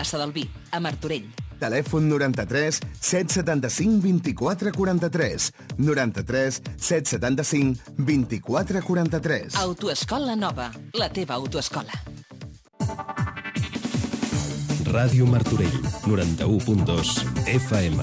plaça del Vi, a Martorell. Telèfon 93 775 24 43. 93 775 24 43. Autoescola Nova, la teva autoescola. Ràdio Martorell, 91.2 FM.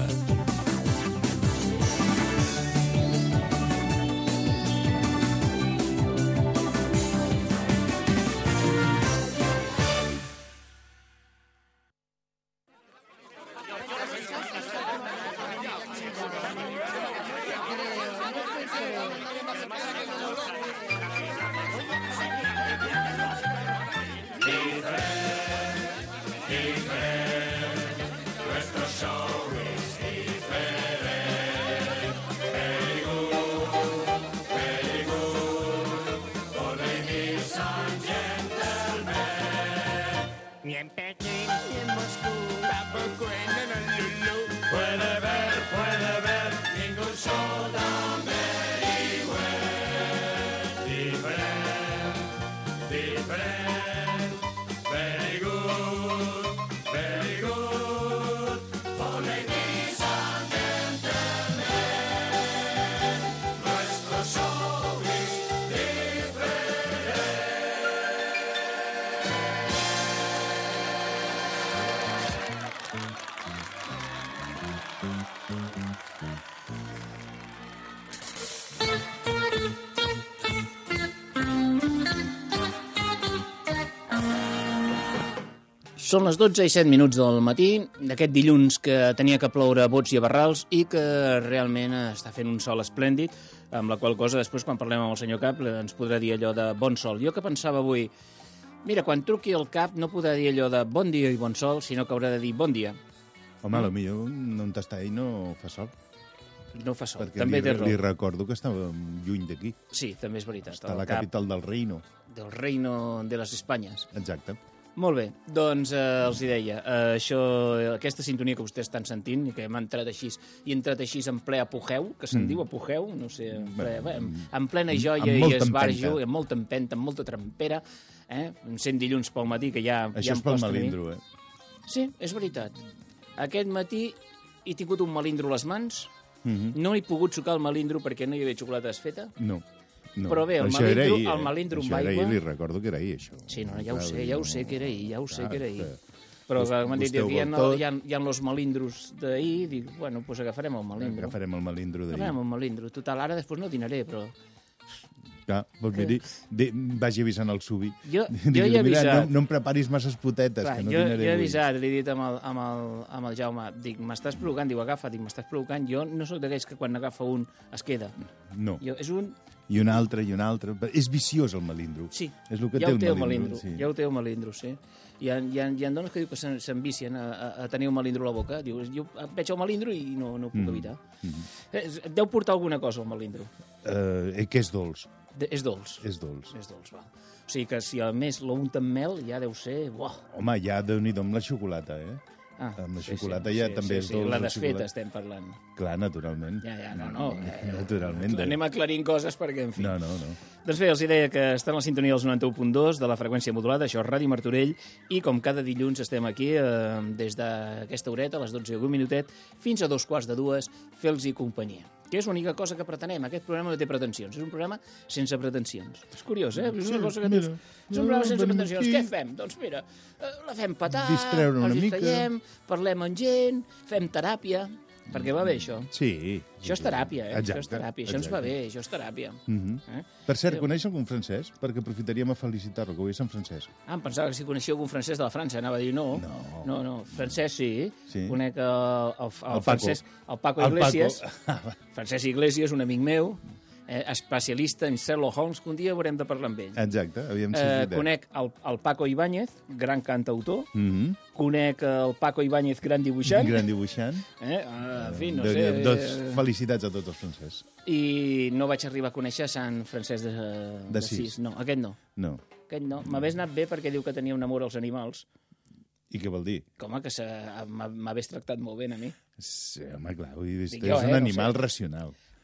Són les 12:07 del matí d'aquest dilluns que tenia que ploure a bots i a barrals i que realment està fent un sol esplèndid, amb la qual cosa després quan parlem amb el senyor Cap ens podrà dir allò de bon sol. Jo que pensava avui, mira, quan truqui el Cap no podrà dir allò de bon dia i bon sol, sinó que haurà de dir bon dia. Home, potser on està ell no fa sol. No fa sol, perquè també té raó. li recordo que estava lluny d'aquí. Sí, també és veritat. Està a la capital del Reino. Del Reino de les Espanyes. Exacte. Molt bé, doncs els hi deia, aquesta sintonia que vostès estan sentint i que m'ha entrat així, i ha entrat així en ple apogeu, que se'n diu apogeu, no sé, en plena joia i esbarjo, amb molta empenta, amb molta trempera, em sent dilluns pel matí que ja... Això és pel melindro, eh? Sí, és veritat. Aquest matí he tingut un melindro a les mans, no he pogut sucar el melindro perquè no hi havia xocolata desfeta. No. Però bé, el melindro amb aigua... Això era ahir, li recordo que era ahir, això. Sí, no, ja ho sé que era ahir, Però m'han dit que hi ha els melindros d'ahir, dic, bueno, doncs agafarem el melindro. Agafarem el melindro d'ahir. Total, ara després no dinaré, però... Clar, doncs miri, vagi avisant el Subi. Jo he avisat. No em preparis masses potetes, que no dinaré avui. Jo he avisat, li he dit amb el Jaume, dic, m'estàs provocant, diu, agafa, dic, m'estàs provocant, jo no sóc d'aquells que quan agafa un es queda. No. És un... I un altre. És viciós, el melindro. Sí, és el que ja té el melindro. Sí. Ja ho té el melindro, sí. Hi ha dones que diu que s'envicien a tenir un melindro a la boca. Diu, jo veig el melindro i no puc evitar. Deu portar alguna cosa, el melindro. Que és dolç. És dolç. És dolç, va. O sigui que si a més l'unta amb mel ja deu ser... Home, ja Déu-n'hi-do amb la xocolata, eh? Amb la xocolata ja també és dolç. La desfeta estem parlant. Clar, naturalment. Naturalment. Anem aclarint coses perquè, en fi. No. Doncs bé, els deia que està en la sintonia dels 91.2 de la freqüència modulada, això és Ràdio Martorell, i com cada dilluns estem aquí des d'aquesta horeta, a les 12:01, fins a 2:15, fent-los companyia. Que és l'única cosa que pretenem. Aquest programa no té pretensions. És un programa sense pretensions. És curiós, eh? És una cosa que dius, és un programa sense pretensions. Què fem? Doncs mira, la fem petar, distreure una mica, parlem amb gent, fem teràpia, perquè va bé això. Sí. Això és teràpia, eh? Exacte, això és teràpia, això ens va bé, això és teràpia. Per cert, coneix algun francès? Perquè aprofitaríem a felicitar-lo, que avui és Sant Francesc. Em pensava que si coneixia algun francès de la França, anava a dir no. No. Francès sí. Conec el Paco Iglesias. Francesc Iglesias, un amic meu, especialista en Sherlock Holmes, que un dia haurem de parlar amb ell. Exacte, conec el Paco Ibáñez, gran cantautor. Conec el Paco Ibáñez, gran dibuixant. Gran dibuixant. En fi, no sé. Doncs felicitats a tots els francesos. I no vaig arribar a conèixer Sant Francesc d'Assís. No, aquest no. No. Aquest no. M'hagués anat bé perquè diu que tenia un amor als animals. I què vol dir? Com que m'hagués tractat molt bé a mi. Sí, home, clar, és un animal racional.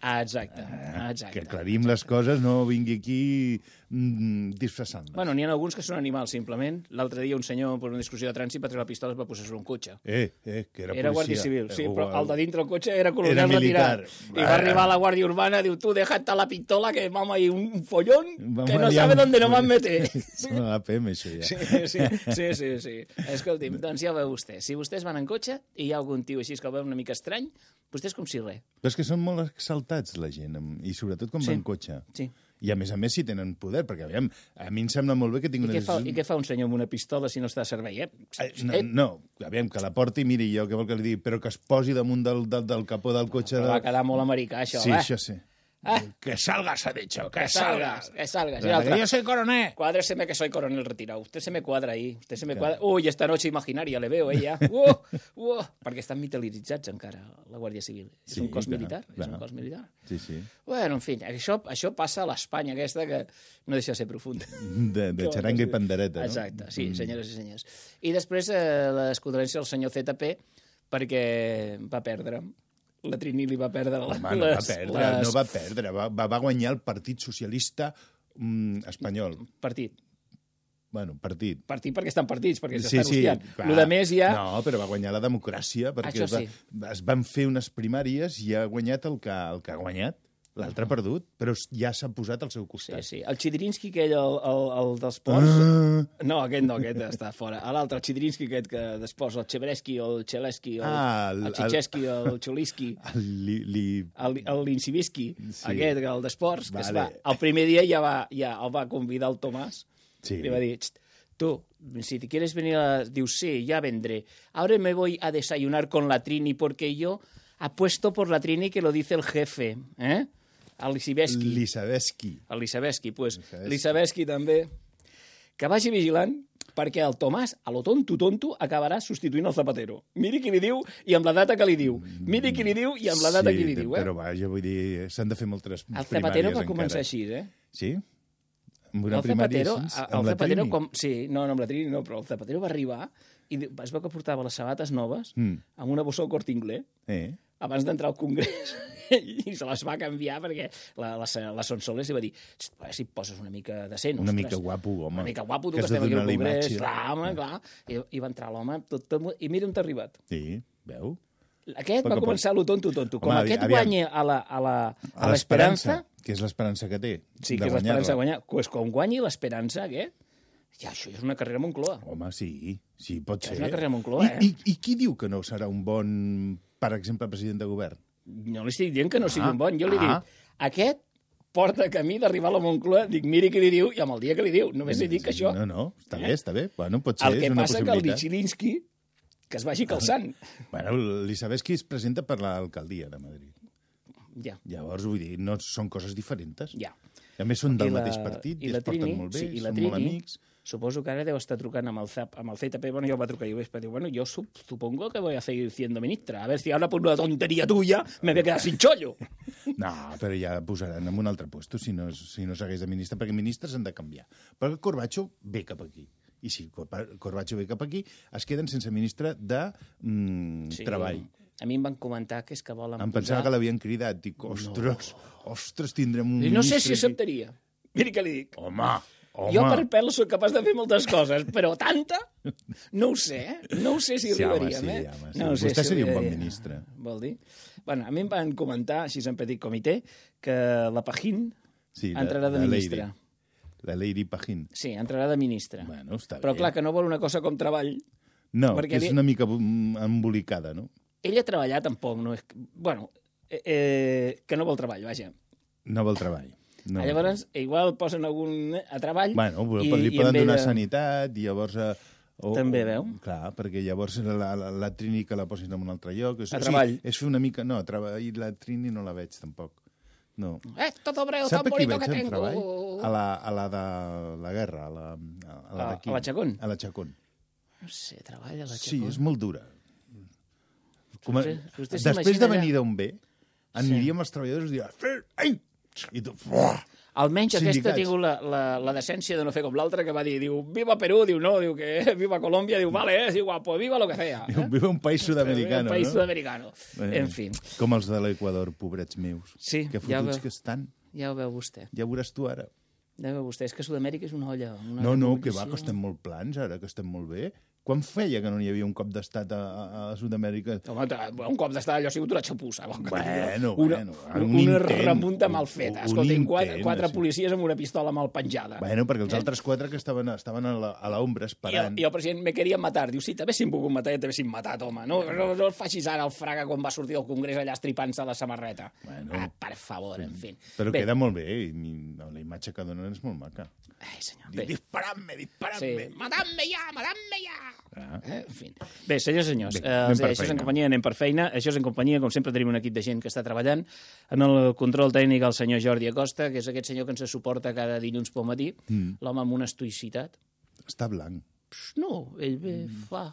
Exacte. Que aclarim les coses, no vingui aquí disfressant-les. Bueno, n'hi ha alguns que són animals, simplement. L'altre dia un senyor, per una discussió de trànsit, va treure la pistola i va posar sobre un cotxe. Que era Era policia. Guàrdia Civil, sí, però el de dintre el cotxe era coronel Era militar. retirat. I va arribar a la Guàrdia Urbana, diu, tu, déjate la pistola, que vamos ahí un follón Vamos que no allá. sabe dónde nos van a meter. Sona la PM, això, ja. Sí. Escolti'm, doncs ja ho veu vostè. Si vostès van en cotxe i hi ha algun tio així que el veu una mica estrany, vostès com si res. Però és que són molt exaltats, la gent, i sobretot quan van en cotxe. Sí. I a més si tenen poder, perquè aviam, a mi em sembla molt bé que tingui I què fa un senyor amb una pistola si no està a servei, No, aviam, que la porti, miri, jo què vol que li digui, però que es posi damunt del capó del cotxe. Però va quedar molt americà, això, Sí, això sí. Que salgas, ha dicho, que salgas. Y otra, yo soy coronel. Cuádreseme que soy coronel retirado. Usted se me cuadra ahí. Uy, esta noche imaginaria le veo, ella. Perquè estan militaritzats encara, la Guàrdia Civil. És un cos militar. És un cos militar. Sí. Bueno, en fi, això passa a l'Espanya aquesta que no deixa de ser profunda. De xaranga i pandereta, no? Exacte, sí, senyores i senyors. I després les condolències al senyor ZP perquè va perdre. La Trini li va perdre no va perdre, va guanyar el Partit Socialista espanyol. Partit. Bueno, partit. Partit perquè estan partits, perquè s'estan hostiant. Lo de més ja... No, però va guanyar la democràcia, perquè es van fer unes primàries i ha guanyat el que ha guanyat. L'altre ha perdut, però ja s'ha posat al seu costat. Sí. El Chidrinsky, aquell, el dels ports... No, aquest està fora. L'altre, el Chidrinsky, aquest que d'esports, el Chebreski, el Cheleski, el Chicheski, el Cholisky, el Linsibisky, aquest, el d'esports, que el primer dia ja el va convidar el Tomàs. Li va dir, tú, si te quieres venir, diu, sí, ya vendré. Ahora me voy a desayunar con la Trini porque yo apuesto por la Trini que lo dice el jefe, el Lisabeski, pues Lisabeski també, que vagi vigilant perquè el Tomàs, a lo tonto, acabarà substituint el Zapatero. Miri qui li diu i amb la data que li diu. Miri qui li diu i amb la data que li diu. Però vaja, vull dir, s'han de fer moltes primàries encara. El Zapatero va començar així, Sí? Amb una primària així? Amb la Trini? Sí, no, amb la Trini no, però el Zapatero va arribar i es veu que portava les sabates noves amb una bossa al Corte Inglés abans d'entrar al Congrés i se les va canviar perquè la Sonsoles li va dir, si et poses una mica decent, una mica guapo, home. Una mica guapo, tu que estem aquí al Congrés. Clar. I va entrar l'home, i mira on t'ha arribat. Sí, veu? Aquest va començar a lo tonto. Com aquest guanya a l'Esperança... Que és l'esperança que té. Sí, que és l'esperança de guanyar. Pues com guanyi l'Esperança, què? Ja, això és una carrera a Moncloa. Home, sí, pot ser. És una carrera a Moncloa, I qui diu que no serà un bon, per exemple, president de govern? No li estic dient que no sigui un bon. Jo li dic, aquest porta camí d'arribar a la Moncloa, dic, miri què li diu, i amb el dia que li diu. Només li dic això. No, està bé. Bueno, pot ser, és una possibilitat. El que passa que el Lichilinski, que es vagi calçant. Bueno, l'Isabeschi es presenta per l'alcaldia de Madrid. Ja. Llavors, vull dir, no són coses diferents. Ja. A més, són del mateix partit i es porten molt bé, són molt amics. Suposo que ara deu estar trucant amb el ZP. Bueno, jo va trucar i diu, bueno, yo supongo que voy a seguir siendo ministra. A ver si ahora por una tontería tuya me voy a quedar sin chollo. No, però ja posaran en un altre puesto si no segueix de ministre, perquè ministres han de canviar. Però Corbacho ve cap aquí. I si Corbacho ve cap aquí, es queden sense ministre de Treball. A mi em van comentar que és que volen posar... Em pensava que l'havien cridat. Dic, ostres, tindrem un ministre... No sé si acceptaria. Miri què li dic. Home. Jo per pèl soc capaç de fer moltes coses, però tanta? No ho sé, No ho sé si arribaríem, Sí. No sé Vostè seria un bon ministre. Vol dir? Bueno, a mi em van comentar, així en petit comitè, que la Pajín entrarà de ministra. La Lady Pajín. Sí, entrarà de ministra. Bueno, està bé. Però clar, que no vol una cosa com treball. No, que és una mica embolicada, no? Ella treballar tampoc, no és... Bueno, que no vol treball, vaja. No vol treball. No. Llavors, igual posen algun a treball... Bueno, li poden donar sanitat i llavors... També veu? Clar, perquè llavors la Trini que la posin en un altre lloc... A treball? És fer una mica... No, i la Trini no la veig, tampoc. No. Todo breu, tan bonito que tengo. A la de la guerra, a la Chacón? A la Chacón. No sé, treballa a la Chacón. Sí, és molt dura. Després de venir d'on ve, aniríem els treballadors i diríem... I tu... Almenys aquesta ha Sindicats. tingut la decència de no fer com l'altre, que va dir, diu, viva Perú, diu, no, diu que viva Colòmbia, diu, vale, diu, guapo, viva lo que sea. Vive un país sudamericano, Un país no? sudamericano. En fi. Com els de l'Equador, pobrets meus. Sí, que ja fotuts veu. que estan. Ja ho veu vostè. Ja ho veuràs tu ara. Ja ho veu vostè. És que Sud-amèrica és una olla. Una No, olla que va, que estem molt plans ara, que estem molt bé. Quan feia que no hi havia un cop d'estat a Sud-amèrica? Home, un cop d'estar allò ha sigut una xapussa. Bueno, una remunta mal feta. Escolta, quatre sí. policies amb una pistola mal penjada. Bueno, perquè els altres 4 que estaven a l'ombra esperant... I el president me queria matar. Diu, sí, t'haguessin pogut matar, ja t'haguessin matat, home. No el facis ara el Fraga quan va sortir del Congrés allà estripant-se la samarreta. Bueno. Per favor, en fi. Però queda molt bé, i la imatge que donen és molt maca. Ai, senyor. Bé. Disparant-me! Sí. Matant-me ja! Ah. En fi. Bé, senyors i senyors, Bé, anem per això és feina. en companyia, anem per feina. Això és en companyia, com sempre tenim un equip de gent que està treballant. En el control tècnic el senyor Jordi Acosta, que és aquest senyor que ens suporta cada dilluns pel matí, l'home amb una estoïcitat. Està blanc. No, ell bé fa...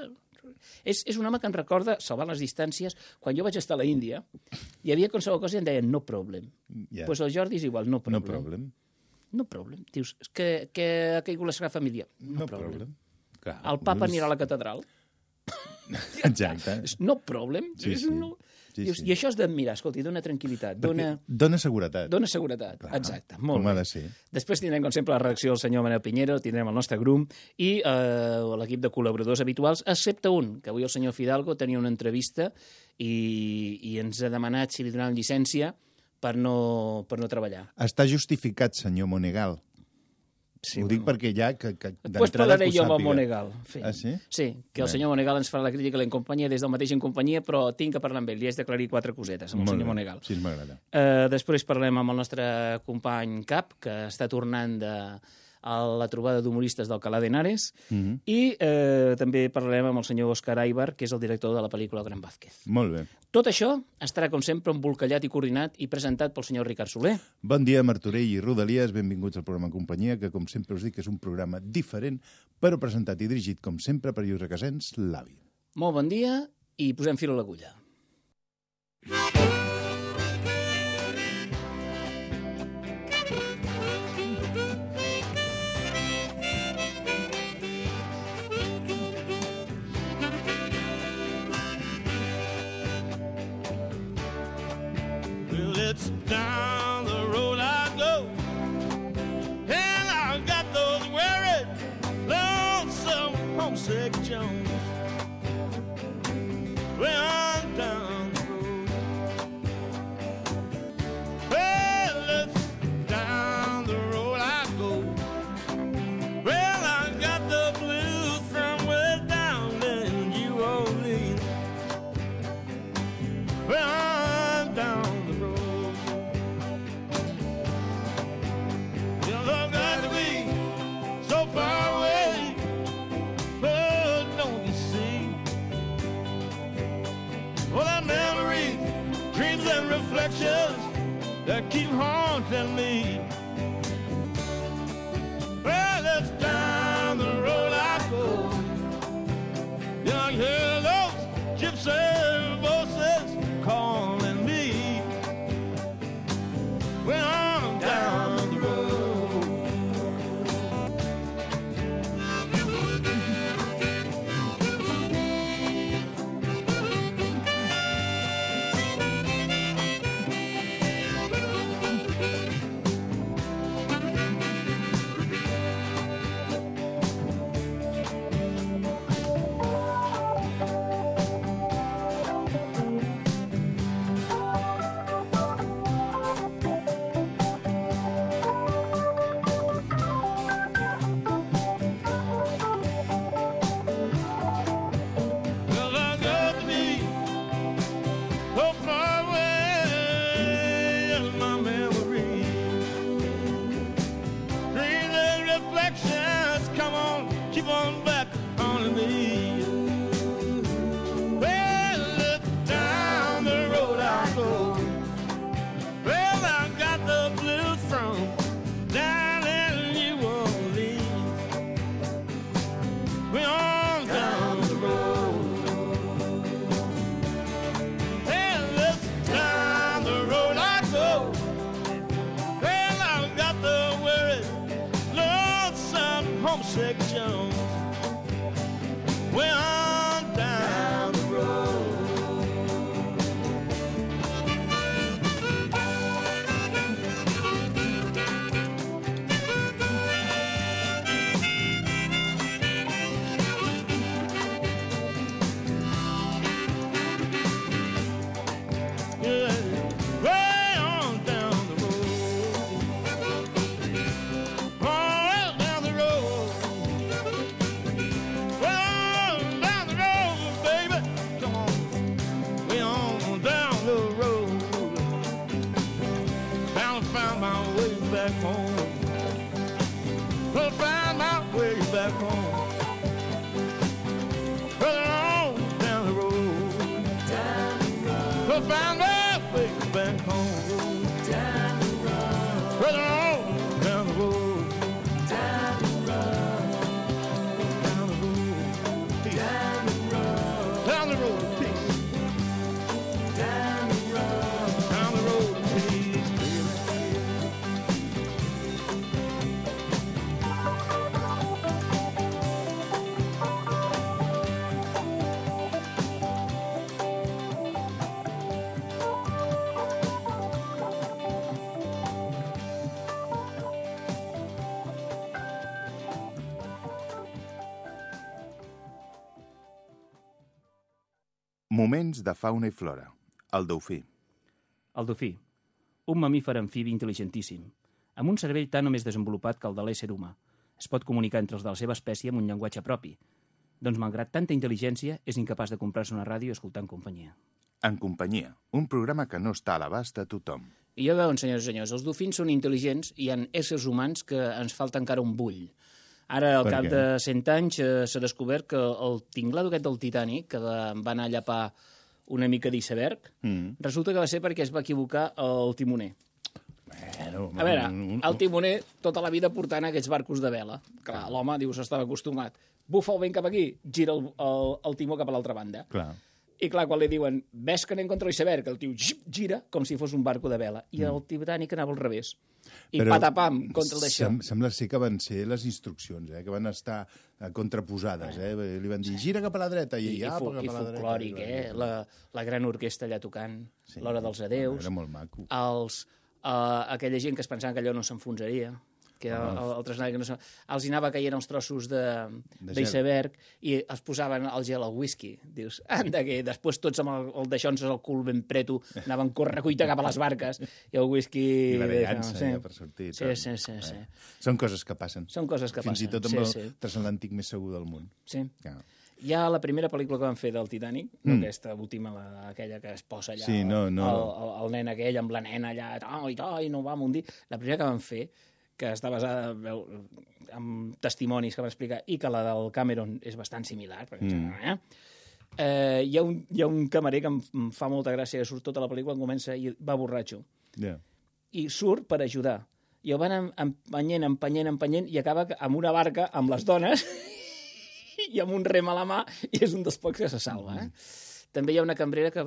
És un home que em recorda, salvant les distàncies, quan jo vaig estar a la Índia, hi havia qualsevol cosa i em deien no problem. Ja. Pues el Jordi és igual, no problem. No problem. No problem. Dius, que ha caigut la seva família. No problem. Clar, El papa anirà a la catedral. Exacte. No problem. Sí, sí. No. Sí, Dius, sí. I això és d'admirar, escolti, dona tranquil·litat, Dona seguretat. dona seguretat. Clar, Exacte, molt com ha bé. de ser. Després tindrem, com sempre, la redacció del senyor Manel Piñero, tindrem el nostre grum i l'equip de col·laboradors habituals, excepte un, que avui el senyor Fidalgo tenia una entrevista i ens ha demanat si li donaven llicència per no treballar. Està justificat, senyor Monegal. Sí, Ho dic perquè ja que Després d'entrada parlaré que ho jo amb el sàpiga. Monegal. Sí. Ah, sí? Sí, que el senyor Monegal ens farà la crítica a la companyia des del mateix en companyia, però tinc que parlar amb ell. Li haig d'aclarir 4 cosetes amb el Molt senyor bé. Monegal. Sí, m'agrada. Després parlem amb el nostre company Cap, que està tornant a la trobada d'humoristes d'Alcalá de Henares, i també parlarem amb el senyor Òscar Aibar, que és el director de la pel·lícula Gran Vázquez. Molt bé. Tot això estarà, com sempre, embolcallat i coordinat i presentat pel senyor Ricard Soler. Bon dia, Martorell i Rodalies. Benvinguts al programa Companyia, que, com sempre us dic, és un programa diferent, però presentat i dirigit, com sempre, per Lluís Requesens, l'avi. Molt bon dia i posem fil a l'agulla. Well, it's down the road I go, and I got those worried, lonesome, homesick Jones. Well, I'm down the road. Well, it's down the road I go. Well, I got the blues from way down in New Orleans. Well, I'm down the road. You look got to be so far away. Oh, don't you see? Well, that memories, dreams and reflections that keep haunting me. Well, it's down the road I go. Yeah, I hear those gypsy voices calling me. Well, I'm down the road. sections. Way on down the road. Find my way back home. Down the road. Further on down the road. Down the road. Down the road. Down the road. Down the road. Peace. Down the road. Down the road. Peace. Moments de fauna i flora. El dofí. El dofí, un mamífer amfibi intel·ligentíssim, amb un cervell tan o més desenvolupat que el de l'ésser humà. Es pot comunicar entre els de la seva espècie amb un llenguatge propi. Doncs, malgrat tanta intel·ligència, és incapaç de comprar-se una ràdio i escoltar en companyia. En companyia, un programa que no està a l'abast de tothom. I ja veuen, senyors i senyors, els dofins són intel·ligents i hi ha éssers humans que ens falta encara un bull. Ara, al cap de 100 anys, s'ha descobert que el tinglado aquest del Titanic, que va anar a llapar una mica d'iceberg, resulta que va ser perquè es va equivocar el timoner. Bueno, a veure, el timoner tota la vida portant aquests barcos de vela. Clar, l'home, diu, s'estava acostumat. Bufa el vent cap aquí, gira el timó cap a l'altra banda. Clar. I clar, quan li diuen, ves que anem contra l'iceberg, el tio gira com si fos un barco de vela. I el Titanic anava al revés. I però patapam, contra d'això. Sembla ser que van ser les instruccions, que van estar contraposades. Li van dir, gira cap a la dreta, i apa cap a la dreta. Folclòric, la gran orquestra allà tocant, l'hora dels adeus. Era molt maco. Aquella gent que es pensaven que allò no s'enfonsaria, que altres que no els anava caient els trossos d'iceberg i es posaven el gel al whisky. Dius, anda, que després tots amb el d'aixònces al cul ben preto anaven corre-cuita cap a les barques i el whisky... I la vellança per sortir. Sí. Són coses que passen. Són coses que passen. Fins i tot amb el transatlàntic més segur del món. Sí. Hi ha la primera pel·lícula que van fer del Titanic, no aquesta última, aquella que es posa allà, el nen aquell amb la nena allà, i no va mundir. La primera que van fer, que està basada en testimonis que van explicar, i que la del Cameron és bastant similar, perquè, hi ha un camarer que em fa molta gràcia, que surt tota la pel·lícula, comença i va borratxo. I surt per ajudar. I el van empenyent, i acaba amb una barca amb les dones i amb un rem a la mà, i és un dels pocs que se salva. També hi ha una cambrera que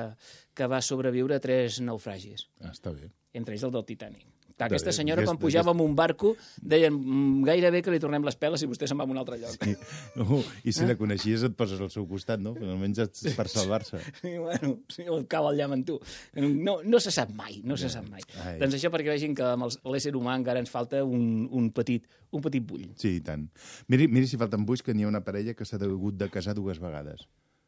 va sobreviure a 3 naufragis. Està bé. Entre ells el del Titanic. Aquesta senyora, quan pujava amb un barco, deien, gairebé que li tornem les peles si vostè se'n va a un altre lloc. I si la coneixies et poses al seu costat, no? Almenys per salvar-se. Bueno, el cau al llamp en tu. No se sap mai, Doncs això perquè vegin que amb l'ésser humà encara ens falta un petit bull. Sí, i tant. Miri si falten bulls, que n'hi ha una parella que s'ha hagut de casar 2 vegades.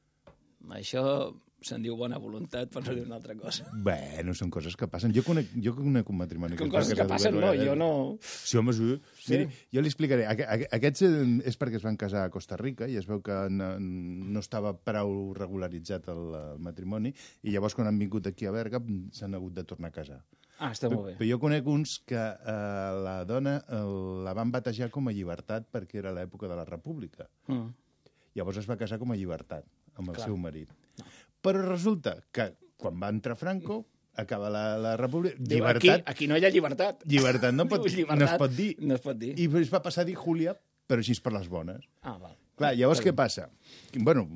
Això se'n diu bona voluntat, per no dir una altra cosa. Bueno, són coses que passen. Jo conec un matrimoni que coses que passen, no, jo no... Sí, home, sí. Miri, jo li explicaré. Aquests és perquè es van casar a Costa Rica i es veu que no estava prou regularitzat el matrimoni i llavors quan han vingut aquí a Berga s'han hagut de tornar a casar. Està molt bé. Però jo conec uns que la dona la van batejar com a Llibertat perquè era l'època de la República. Llavors es va casar com a Llibertat amb el seu marit. Però resulta que quan va entrar Franco acaba la República... Llibertat... Aquí no hi ha llibertat. Llibertat no es pot dir. No es pot dir. I es va passar a dir Júlia, però així per les bones. Val. Clar, llavors què passa? Bueno,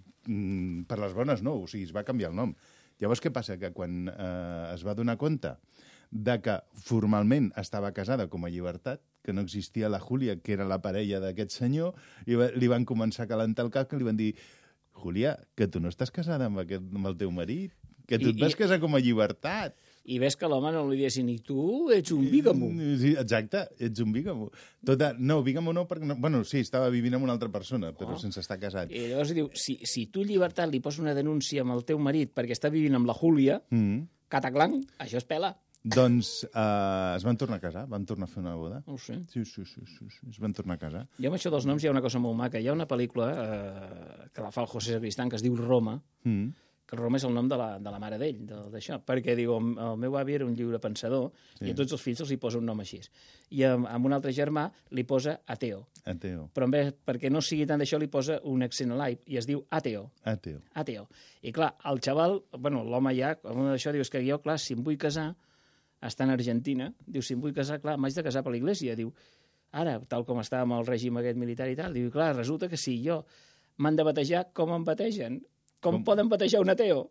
per les bones no, o sigui, es va canviar el nom. Llavors què passa? Que quan es va donar compte de que formalment estava casada com a Llibertat, que no existia la Júlia, que era la parella d'aquest senyor, i li van començar a calentar el cap, que li van dir: Júlia, que tu no estàs casada amb el teu marit, que tu et vas casar com a llibertat. I ves que l'home no li diguessin, i tu ets un bígamo. Sí, exacte, ets un bígamo. No, bígamo no, perquè... Bueno, sí, estava vivint amb una altra persona, però sense estar casat. I llavors diu, si tu, llibertat, li poses una denúncia amb el teu marit perquè està vivint amb la Júlia, cataclang, això es pela. Doncs es van tornar a casar, van tornar a fer una boda. No ho sé. Sí, es van tornar a casar. Jo amb això dels noms hi ha una cosa molt maca. Hi ha una pel·lícula que la fa el José Sacristán, que es diu Roma, que Roma és el nom de la mare d'ell, d'això, perquè diu, el meu avi era un lliure pensador i a tots els fills els hi posa un nom així. I amb un altre germà li posa Ateo. Ateo. Però perquè no sigui tant d'això li posa un accent a l'ai i es diu Ateo. Ateo. I clar, el xaval, l'home ja, amb d'això diu, és que jo, clar, si em vull casar, està en Argentina, diu, si em vull casar, clar, m'haig de casar per l'església, diu, ara, tal com està amb el règim aquest militar i tal, diu, clar, resulta que si jo m'han de batejar, com em bategen? Com poden batejar un ateo?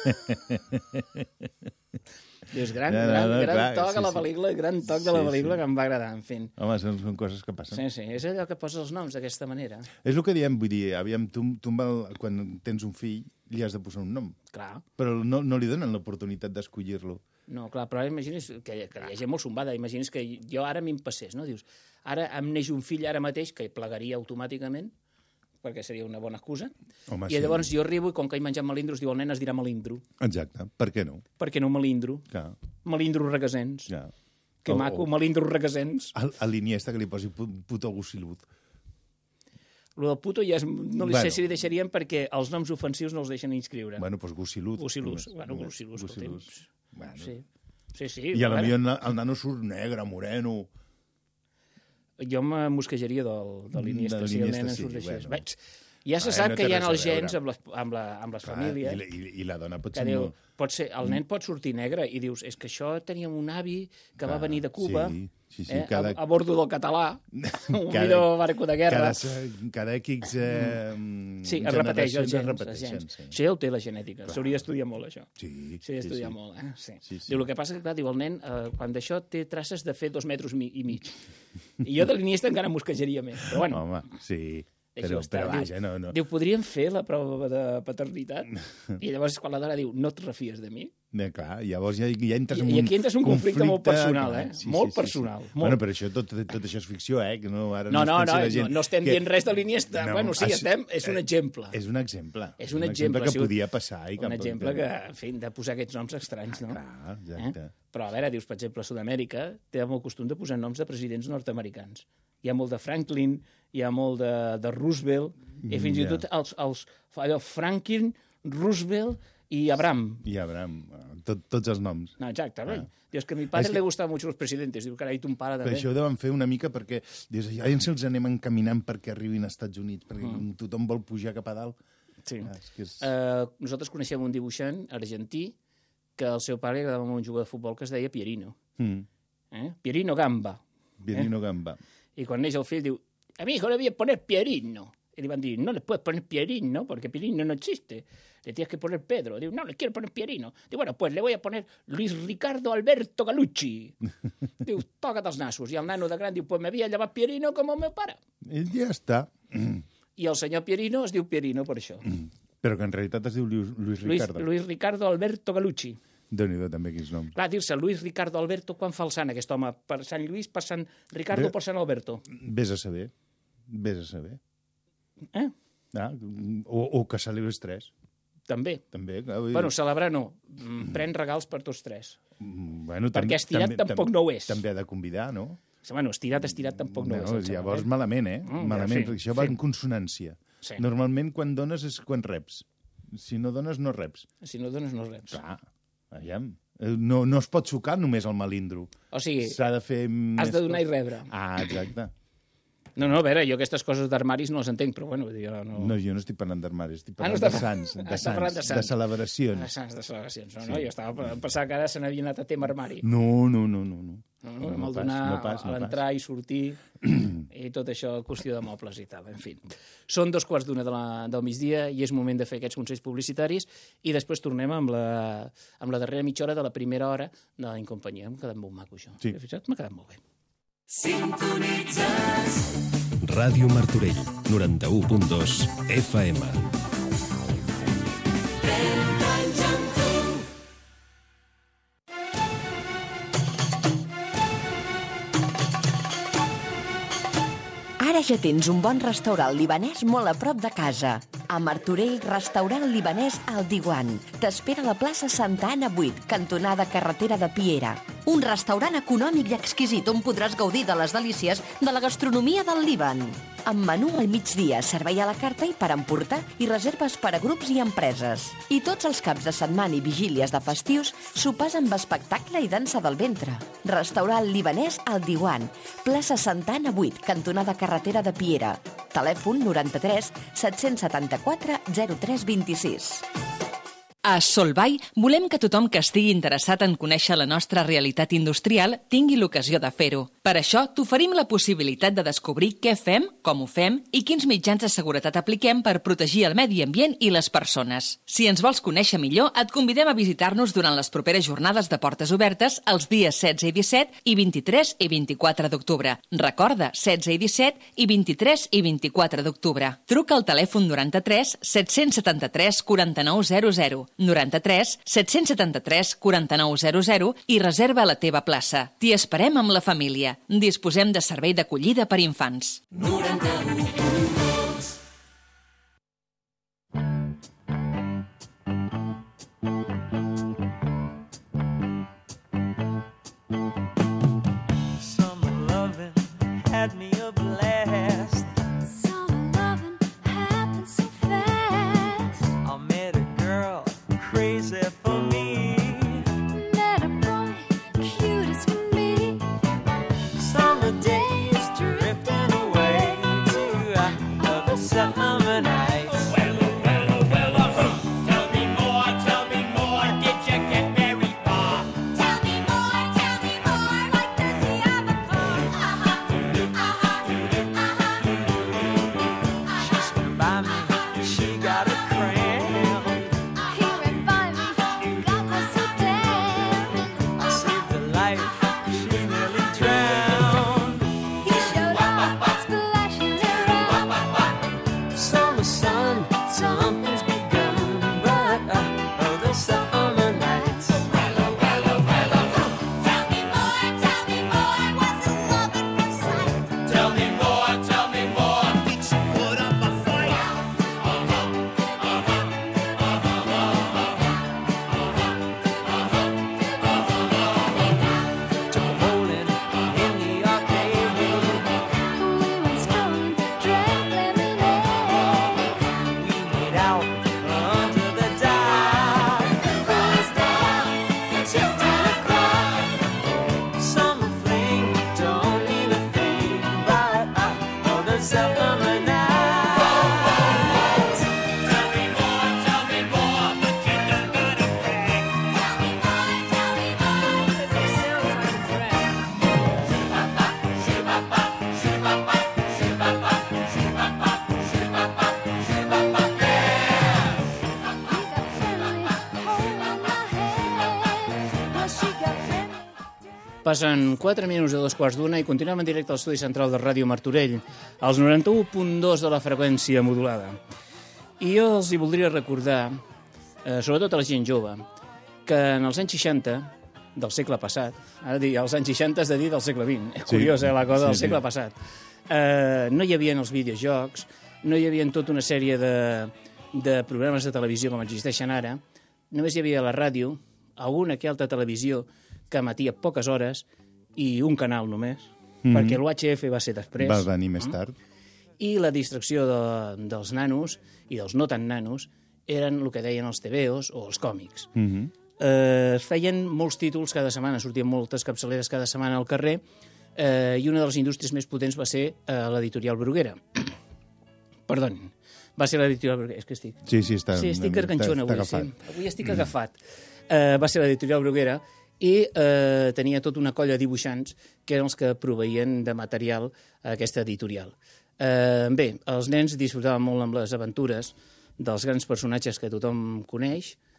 Dius, gran toc a la pel·lícula, gran toc de la pel·lícula que em va agradar, en fi. Home, són coses que passen. Sí, és allò que poses els noms d'aquesta manera. És el que diem, vull dir, aviam, tu quan tens un fill li has de posar un nom. Clar. Però no li donen l'oportunitat d'escollir-lo. No, clar, però ara imagines que hi ha gent molt sombada, imagines que jo ara m'impassés, no? Dius, ara em neix un fill ara mateix que plegaria automàticament, perquè seria una bona excusa. Home, I llavors jo arribo i com que he menjat melindros, diu el nen es dirà melindro. Exacte, per què no? Perquè no melindro. Clar. Melindro requesens. Ja. Que maco, melindro requesens. A l'Iniesta que li posi puto gussilut. Lo del puto ja no sé si li deixarien perquè els noms ofensius no els deixen inscriure. Bueno, doncs gussilut. Gussilus, escolta'm. Sí. I potser el nano surt negre, moreno. Jo me mosquejaria de l'Iniesta, si el nen surt així. Bueno. Ja se sap que hi ha els gens amb les famílies. I la dona pot que ser... diu, el nen pot sortir negre i dius, és que això teníem un avi que va venir de Cuba a bordo del català, un millor barco de guerra. Cada X sí, es repeteix els gens. Això ja ho té la genètica. S'hauria d'estudiar molt, això. Sí. S'hauria d'estudiar molt, Sí. Diu, el que passa que, clar, diu, el nen, quan d'això té traces de fer 2 metres i mig. I jo de l'Iniesta encara mosquejaria més. Però bueno. Home, sí. Però vaja, no. Diu, podríem fer la prova de paternitat? I llavors quan la dona diu, no et refies de mi? Clar, llavors ja entres en un... I aquí entres en un conflicte molt personal, molt personal. Bueno, però això, tot això és ficció, que no... No estem dient res de l'Iniesta. Bueno, sí, estem, és un exemple. És un exemple. És un exemple que podia passar. Un exemple que, en fi, de posar aquests noms estranys, no? Clar, exacte. Però, a veure, dius, per exemple, a Sud-amèrica té molt costum de posar noms de presidents nord-americans. Hi ha molt de Franklin, hi ha molt de Roosevelt, i fins i tot Franklin, Roosevelt i Abraham. Tots els noms. No, exacte. Dius que a mi padre le gustaven mucho los presidentes. Diu, carai, ton pare també. Però això ho deuen fer una mica perquè, dius, ja ens els anem encaminant perquè arribin als Estats Units, perquè tothom vol pujar cap a dalt. Sí. Nosaltres coneixem un dibuixant argentí que el seu pare agradava molt un jugador de futbol que es deia Pierino. Pierino Gamba. Pierino Gamba. I quan neix el fill diu, a mi hijo le voy a poner Pierino. Y le van a decir, no le puedes poner Pierino porque Pierino no existe. Le tienes que poner Pedro. Diu, no, le quiero poner Pierino. Diu, bueno, pues le voy a poner Luis Ricardo Alberto Galucci. Diu, toca't els nassos. I el nano de gran diu, pues me havia llevat Pierino com el meu pare. I ja està. I el senyor Pierino es diu Pierino per això. Però que en realitat es diu Luis Ricardo. Luis Ricardo Alberto Galucci. Déu-n'hi-do, també, quins noms. Clar, dir-se Luis Ricardo Alberto, quan fa el sant, aquest home? Per Sant Lluís, per Sant Ricardo, per Sant Alberto? Vés a saber. O que celebres 3. També. Clar, bueno, celebrar no. Pren regals per tots 3. Bueno, perquè estirat tampoc no ho és. També ha de convidar, no? Bueno, estirat tampoc no ho és. Llavors malament, malament, perquè això va en consonància. Normalment, quan dones és quan reps. Si no dones, no reps. Si no dones, no reps. Clar. No es pot xocar només el melindro. O sigui, s'ha de fer has de donar i rebre. Exacte. No, a veure, jo aquestes coses d'armaris no les entenc, però bueno, jo no... No, jo no estic parlant d'armaris, estic parlant de sants, de celebracions. De sants, de celebracions. No, jo estava pensant que ara se n'havia anat a tema armari. No. Amb el donar a l'entrar i sortir i tot això, qüestió de mobles i tal, en fi. Són 2:15 del migdia i és moment de fer aquests consells publicitaris i després tornem amb la darrera mitja hora de la primera hora de la Incompanyia. M'ha quedat molt maco, això. Sí. M'ha quedat molt bé. Sintonitzes. Ràdio Martorell, 91.2 FM. Ara ja tens un bon restaurant libanès molt a prop de casa. A Martorell, restaurant libanès al Diwan. T'espera a la plaça Santa Anna 8, cantonada carretera de Piera. Un restaurant econòmic i exquisit on podràs gaudir de les delícies de la gastronomia del Líban. Amb menú al migdia, servei a la carta i per emportar i reserves per a grups i empreses. I tots els caps de setmana i vigílies de festius, sopars amb espectacle i dansa del ventre. Restaurant libanès al Diwan, plaça Santa Anna 8, cantonada carretera de Piera. Telèfon 93 774 0326. A Solvay volem que tothom que estigui interessat en conèixer la nostra realitat industrial tingui l'ocasió de fer-ho. Per això t'oferim la possibilitat de descobrir què fem, com ho fem i quins mitjans de seguretat apliquem per protegir el medi ambient i les persones. Si ens vols conèixer millor, et convidem a visitar-nos durant les properes jornades de portes obertes els dies 16 i 17 i 23 i 24 d'octubre. Recorda, 16 i 17 i 23 i 24 d'octubre. Truca al telèfon 93 773 4900. 93 773 4900 i reserva la teva plaça. T'hi esperem amb la família. Disposem de servei d'acollida per infants. 91.2. Summer loving had me a blast. Summer loving happened so fast. I met a girl crazy for me. Met a boy cute as can be. Summer days drifting away to other summer nights. Tell me more, did you get very far? Tell me more, like does he have a car? She swam by me, she got a cramp. He ran by me, got me so damn. I saved her life, she nearly drowned. He showed up, splashing around. Summer sun, something's begun, but other summer nights. Tell me more, did you put up a fight? Took a bowling in the arcade. We went strolling, drank lemonade. We made out under the dark. Closed down, tipped in a cry. Summer fling don't mean a thing, but other summer nights. Tell me more, but you don't gotta brag. Tell me more, 'cause it sounds like a drag. Passen 4 minuts de 2:15 i continuem en directe a l'estudi central de Ràdio Martorell, als 91.2 de la freqüència modulada. I jo els hi voldria recordar, sobretot a la gent jove, que en els anys 60 del segle passat, ara dir, als anys 60 és de dir del segle XX, és curiós, la cosa del segle passat, no hi havia els videojocs, no hi havia tota una sèrie de programes de televisió com existeixen ara, només hi havia la ràdio, alguna que altra televisió que emetia poques hores i un canal només, perquè l'UHF va ser després. Va venir més tard. I la distracció dels nanos i dels no tan nanos eren el que deien els TVOs o els còmics. Es feien molts títols cada setmana, sortien moltes capçaleres cada setmana al carrer, i una de les indústries més potents va ser l'editorial Bruguera. Perdó, va ser l'editorial Bruguera. És que estic... Sí, estic carcanxona avui. Avui estic agafat. Va ser l'editorial Bruguera i tenia tota una colla de dibuixants que eren els que proveïen de material a aquesta editorial. Bé, els nens disfrutaven molt amb les aventures dels grans personatges que tothom coneix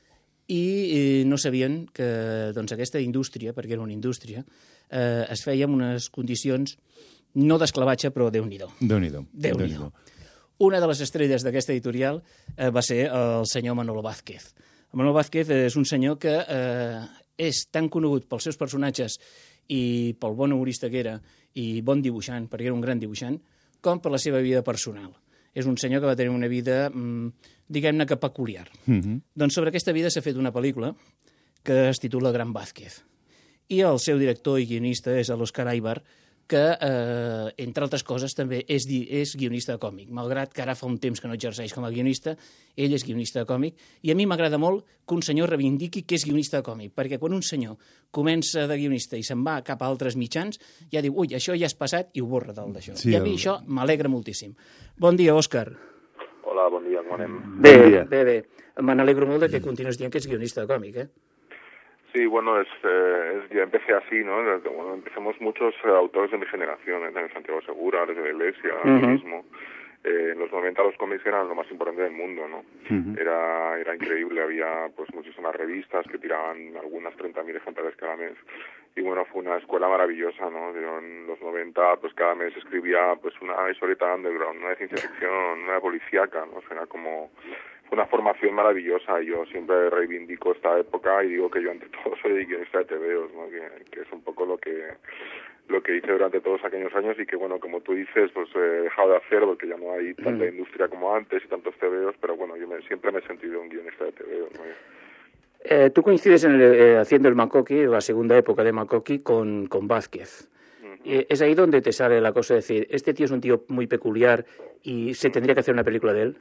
i no sabien que doncs, aquesta indústria, perquè era una indústria, es feia en unes condicions no d'esclavatge, però Déu-n'hi-do. Déu-n'hi-do. Déu-n'hi-do. Una de les estrelles d'aquesta editorial va ser el senyor Manolo Vázquez. Manolo Vázquez és un senyor que és tan conegut pels seus personatges i pel bon humorista que era i bon dibuixant, perquè era un gran dibuixant, com per la seva vida personal. És un senyor que va tenir una vida, diguem-ne que peculiar. Doncs sobre aquesta vida s'ha fet una pel·lícula que es titula Gran Vázquez. I el seu director i guionista és l'Òscar Aybar, que, entre altres coses, també és guionista de còmic. Malgrat que ara fa un temps que no exerceix com a guionista, ell és guionista de còmic, i a mi m'agrada molt que un senyor reivindiqui que és guionista de còmic, perquè quan un senyor comença de guionista i se'n va cap a altres mitjans, ja diu, ui, això ja és passat, i ho borra dalt d'això. Sí, I a mi això m'alegra moltíssim. Bon dia, Òscar. Hola, bon dia, com anem? Bé. Me n'alegro molt que continues dient que ets guionista de còmic, Sí, bueno, yo empecé así, ¿no? Bueno, empezamos muchos autores de mi generación, también Santiago Segura, Alex de la Iglesia, yo mismo. En los 90 los cómics eran lo más importante del mundo, ¿no? Era increíble, había pues muchísimas revistas que tiraban algunas 30.000 ejemplares cada mes. Y bueno, fue una escuela maravillosa, ¿no? Yo en los 90 pues cada mes escribía pues una historieta underground, una de ciencia ficción, una de policíaca, ¿no? O sea, era como... Fue una formación maravillosa y yo siempre reivindico esta época y digo que yo ante todo soy guionista de TVOs, ¿no? Que es un poco lo que hice durante todos aquellos años y que, bueno, como tú dices, pues he dejado de hacer porque ya no hay tanta industria como antes y tantos TVOs, pero bueno, siempre me he sentido un guionista de TVOs, ¿no? Tú coincides haciendo el Makoki, la segunda época de Makoki, con Vázquez. ¿Es ahí donde te sale la cosa de decir, este tío es un tío muy peculiar y se tendría que hacer una película de él?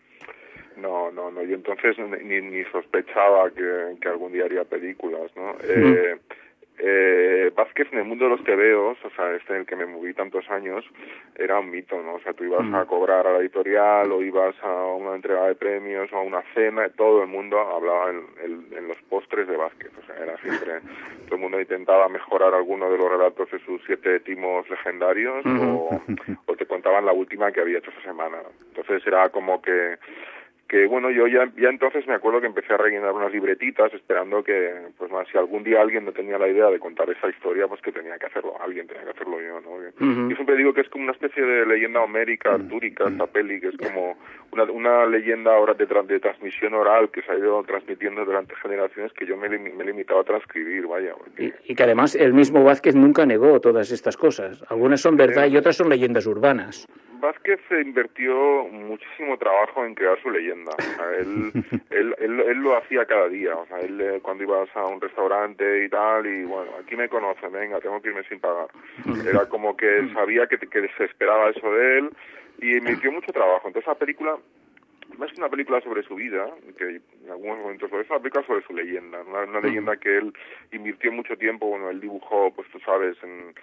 No, yo entonces ni sospechaba que algún día haría películas, ¿no? Vázquez en el mundo de los tebeos, o sea, en el que me moví tantos años, era un mito, ¿no? O sea, tú ibas a cobrar a la editorial o ibas a una entrega de premios o a una cena, todo el mundo hablaba en los postres de Vázquez, o sea, era siempre, todo el mundo intentaba mejorar alguno de los relatos de sus 7 timos legendarios o te contaban la última que había hecho esa semana. Entonces era como que bueno, yo ya entonces me acuerdo que empecé a rellenar unas libretitas esperando que, pues más, si algún día alguien no tenía la idea de contar esa historia, pues que tenía que hacerlo alguien, tenía que hacerlo yo, ¿no? Yo siempre digo que es como una especie de leyenda homérica, artúrica, esta peli, que es como una leyenda ahora de transmisión oral que se ha ido transmitiendo durante generaciones que yo me he limitado a transcribir, vaya. Porque... Y que además el mismo Vázquez nunca negó todas estas cosas. Algunas son verdad y otras son leyendas urbanas. Vázquez invirtió muchísimo trabajo en crear su leyenda. O sea, él lo hacía cada día. O sea, él cuando ibas a un restaurante y tal, y bueno, aquí me conocen, venga, tengo que irme sin pagar. Era como que sabía que se esperaba eso de él y invirtió mucho trabajo. Entonces la película, más que una película sobre su vida, que en algunos momentos es una película sobre su leyenda, una leyenda que él invirtió mucho tiempo. Bueno, él dibujó, pues tú sabes,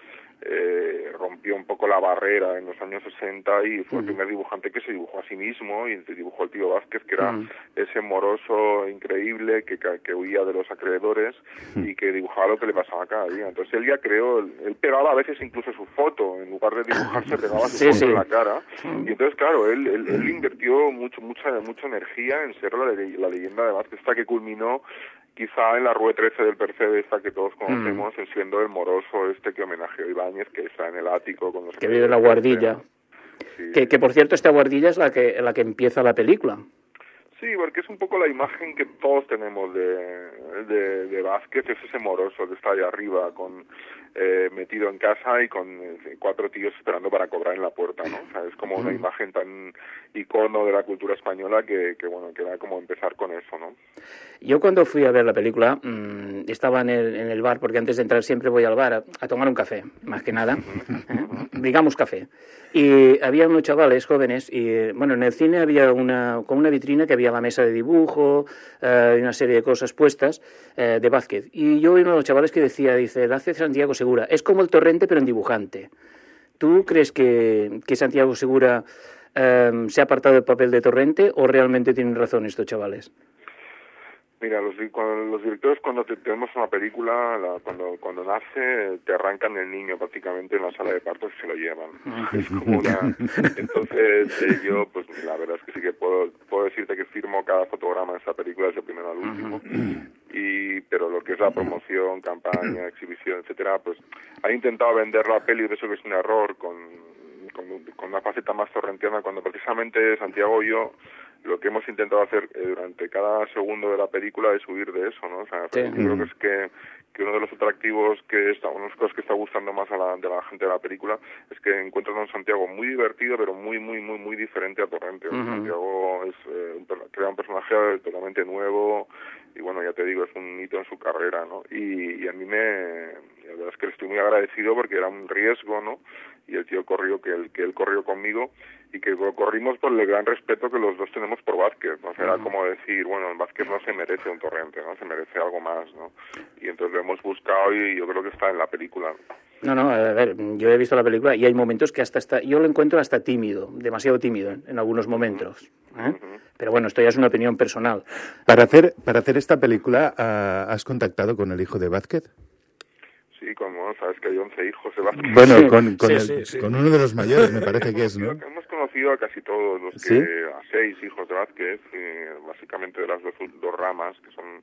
rompió un poco la barrera en los años 60 y fue el primer dibujante que se dibujó a sí mismo y dibujó el tío Vázquez, que era ese moroso increíble que huía de los acreedores y que dibujaba lo que le pasaba cada día. Entonces él ya creó, él pegaba a veces incluso su foto, en lugar de dibujarse pegaba su foto en la cara, y entonces claro, él invirtió mucha energía en ser la leyenda de Vázquez, hasta que culminó quizá en la Rue 13 del Percebe, esta que todos conocemos, siendo el moroso que homenajeó a Ibáñez, que está en el ático con los que vive en la guardilla. Sí. Que por cierto, esta guardilla es la que empieza la película. Sí, porque es un poco la imagen que todos tenemos de Vázquez, es ese moroso que está ahí arriba, metido en casa y con 4 tíos esperando para cobrar en la puerta, ¿no? O sea, es como una imagen tan icono de la cultura española que bueno, que era como empezar con eso, ¿no? Yo cuando fui a ver la película estaba en el bar, porque antes de entrar siempre voy al bar a tomar un café, más que nada, digamos café. Y había unos chavales jóvenes y, bueno, en el cine había una vitrina que había la mesa de dibujo y una serie de cosas puestas de Vázquez. Y yo vi uno de los chavales que dice, la hace Santiago Segura, es como el Torrente pero en dibujante. ¿Tú crees que Santiago Segura se ha apartado del papel de Torrente o realmente tienen razón estos chavales? Mira, cuando los directores cuando tenemos una película, cuando nace, te arrancan el niño prácticamente en la sala de partos y se lo llevan. Es como Entonces yo, pues la verdad es que sí que puedo decirte que firmo cada fotograma de esta película desde el primero al último. Pero lo que es la promoción, campaña, exhibición, etcétera, pues he intentado vender la peli, de eso que es un error, con una faceta más torrentiana, cuando precisamente Santiago y yo lo que hemos intentado hacer durante cada segundo de la película es huir de eso, ¿no? O sea, yo creo que es que uno de los atractivos una de las cosas que está gustando más de la gente de la película es que encuentran a un Santiago muy divertido, pero muy, muy, muy, muy diferente a Torrente. Santiago crea un personaje totalmente nuevo y bueno, ya te digo, es un hito en su carrera, ¿no? Y a mí la verdad es que le estoy muy agradecido porque era un riesgo, ¿no? Y el tío corrió, que él corrió conmigo y que corrimos por el gran respeto que los dos tenemos por Vázquez, ¿no? O sea, era como decir, bueno, Vázquez no se merece un Torrente, ¿no? Se merece algo más, ¿no? Y entonces lo hemos buscado y yo creo que está en la película. No, a ver, yo he visto la película y hay momentos que yo lo encuentro hasta tímido, demasiado tímido en algunos momentos, ¿eh? Pero bueno, esto ya es una opinión personal. Para hacer esta película, ¿has contactado con el hijo de Vázquez? Sí, sabes que hay 11 hijos de Vázquez. Bueno, con uno de los mayores, me parece que es, ¿no? Hemos conocido a casi todos a 6 hijos de Vázquez, básicamente de las dos ramas, que son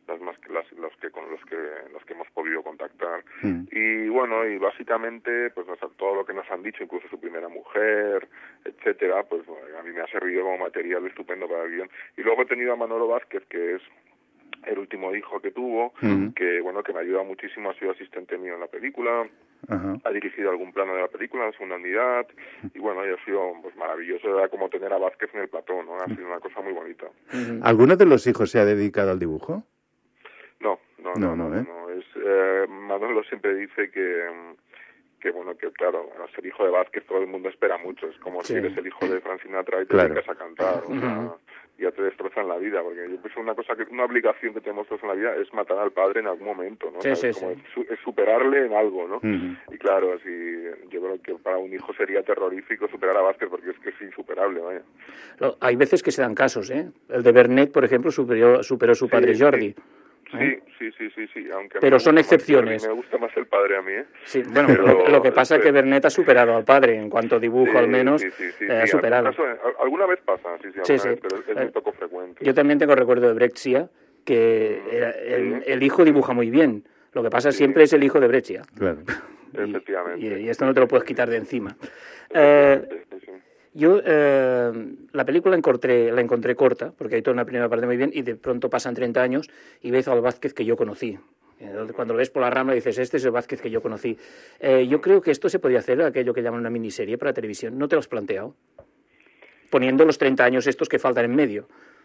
los que hemos podido contactar. Y bueno, y básicamente pues todo lo que nos han dicho, incluso su primera mujer, etcétera, pues a mí me ha servido como material estupendo para el guión. Y luego he tenido a Manolo Vázquez, que es el último hijo que tuvo, que bueno, que me ha ayudado muchísimo, ha sido asistente mío en la película, ha dirigido algún plano de la película, la segunda unidad, y bueno, y ha sido pues maravilloso, era como tener a Vázquez en el plató, ¿no? Ha sido una cosa muy bonita. ¿Alguno de los hijos se ha dedicado al dibujo? No. Manolo siempre dice que bueno, que claro, al ser hijo de Vázquez todo el mundo espera mucho, es como si eres el hijo de Frank Sinatra y te dedicas a cantar, o sea, ya te destrozan la vida, porque yo pienso una obligación que tenemos todos en la vida es matar al padre en algún momento, ¿no? Es superarle en algo, ¿no? Y claro, así yo creo que para un hijo sería terrorífico superar a Vázquez, porque es que es insuperable, vaya. Hay veces que se dan casos, ¿eh? El de Bernet, por ejemplo, superó a su padre Jordi. Sí, aunque pero son excepciones. Me gusta más el padre a mí, ¿eh? Sí, bueno, pero lo que pasa es que Bernet ha superado al padre, en cuanto a dibujo al menos, ha superado. Alguna vez pasa, vez, pero es muy poco frecuente. Yo también tengo recuerdo de Breccia, que el hijo dibuja muy bien, lo que pasa siempre es el hijo de Breccia. Claro. Efectivamente. Y esto no te lo puedes quitar de encima. Yo la película la encontré corta, porque hay toda una primera parte muy bien, y de pronto pasan 30 años y ves al Vázquez que yo conocí. Cuando lo ves por la rambla dices, este es el Vázquez que yo conocí. Yo creo que esto se podría hacer, aquello que llaman una miniserie para televisión. ¿No te lo has planteado? Poniendo los 30 años estos que faltan en medio.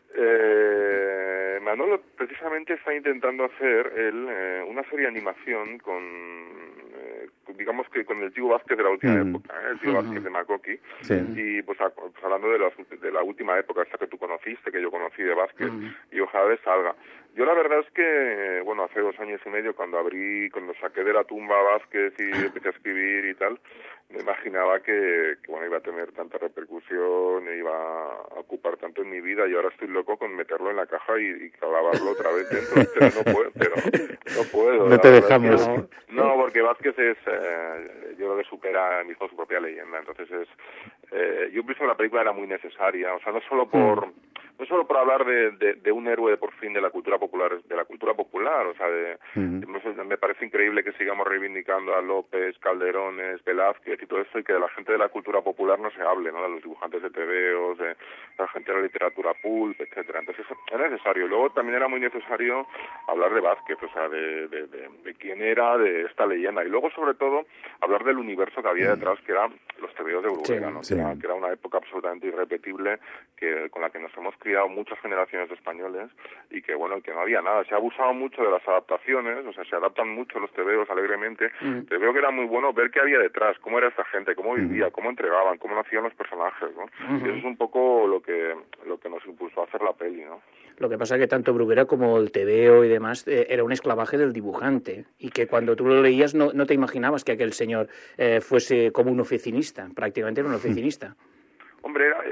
Manolo precisamente está intentando hacer una serie de animación digamos que con el tío Vázquez de la última época, el tío Vázquez de Makoki, y pues hablando de la última época esta que tú conociste, que yo conocí de Vázquez, y ojalá le salga. Yo la verdad es que, bueno, hace 2 años y medio cuando saqué de la tumba a Vázquez y empecé a escribir y tal, me imaginaba que bueno, iba a tener tanta repercusión, iba a ocupar tanto en mi vida, y ahora estoy loco con meterlo en la caja y clavarlo otra vez dentro, pero no puedo. No te dejamos. No, porque Vázquez yo creo que supera mismo su propia leyenda, entonces yo pienso que la película era muy necesaria, o sea, no solo por hablar de un héroe por fin de la cultura popular, o sea, me parece increíble que sigamos reivindicando a López, Calderones, Velázquez y todo eso, y que de la gente de la cultura popular no se hable, ¿no? De los dibujantes de tebeos, de la gente de la literatura pulp, etcétera. Entonces era necesario. Luego también era muy necesario hablar de Vázquez, o sea, de quién era, de esta leyenda, y luego sobre todo hablar del universo que había detrás, que eran los tebeos de Bruguera, ¿no? Que era una época absolutamente irrepetible, con la que nos hemos criado muchas generaciones de españoles, y que bueno, que no había nada. Se ha abusado mucho de las adaptaciones, o sea, se adaptan mucho los tebeos alegremente. Te veo que era muy bueno ver qué había detrás, cómo era esta gente, cómo vivía, cómo entregaban, cómo nacían los personajes, ¿no? Y eso es un poco lo que nos impulsó a hacer la peli, ¿no? Lo que pasa es que tanto Bruguera como el tebeo y demás era un esclavaje del dibujante, y que cuando tú lo leías no te imaginabas que aquel señor fuese como un oficinista, prácticamente era un oficinista. Hombre,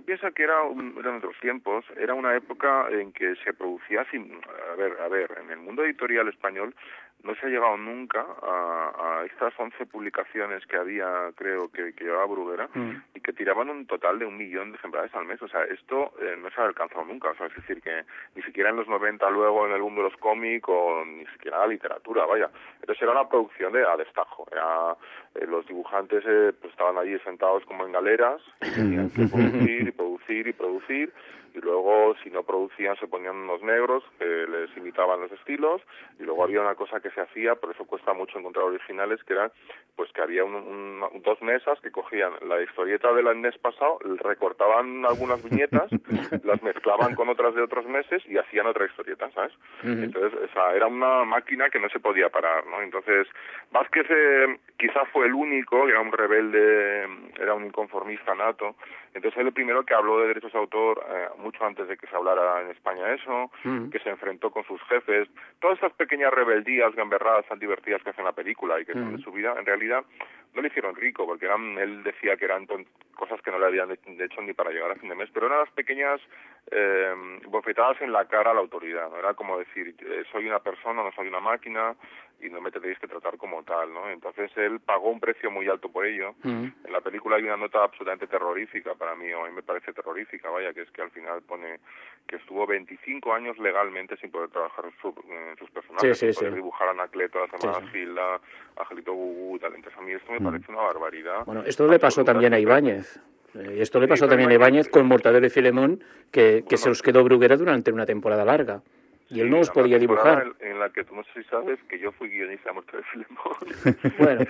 piensa que eran otros tiempos, era una época en que se producía a ver, en el mundo editorial español no se ha llegado nunca a estas 11 publicaciones que había, creo, que llevaba Bruguera, y que tiraban un total de 1 millón de ejemplares al mes. O sea, esto no se ha alcanzado nunca. O sea, es decir, que ni siquiera en los 90 luego en el mundo de los cómics o ni siquiera la literatura, vaya. Entonces era una producción a destajo. Los dibujantes pues estaban allí sentados como en galeras y tenían que producir, y luego si no producían se ponían unos negros que les imitaban los estilos, y luego había una cosa que se hacía, por eso cuesta mucho encontrar originales, que era pues que había dos mesas que cogían la historieta del mes pasado, recortaban algunas viñetas, las mezclaban con otras de otros meses y hacían otra historieta, ¿sabes? Entonces era una máquina que no se podía parar, ¿no? Entonces Vázquez quizá fue el único, era un rebelde, era un inconformista nato. Entonces él el primero que habló de derechos de autor mucho antes de que se hablara en España eso, que se enfrentó con sus jefes. Todas estas pequeñas rebeldías, gamberradas tan divertidas que hace en la película y que son de su vida, en realidad no le hicieron rico, porque él decía que eran cosas que no le habían hecho ni para llegar a fin de mes, pero eran las pequeñas bofetadas en la cara a la autoridad, ¿no? Era como decir, soy una persona, no soy una máquina, y no me tenéis que tratar como tal, ¿no? Entonces él pagó un precio muy alto por ello. En la película hay una nota absolutamente terrorífica para mí, o a mí me parece terrorífica, vaya, que es que al final pone que estuvo 25 años legalmente sin poder trabajar en sus personajes, sin poder dibujar a Anacleto, a Semana Gilda, a Angelito Gugu, tal. Entonces a mí esto me parece una barbaridad. Bueno, esto le pasó también a Ibáñez. Y esto le pasó también a Ibáñez con Mortadelo y Filemón, que se los quedó Bruguera durante una temporada larga. Y él no los podía dibujar. En la que tú no sé si sabes que yo fui guionista de Mortadelo y Filemón. Bueno,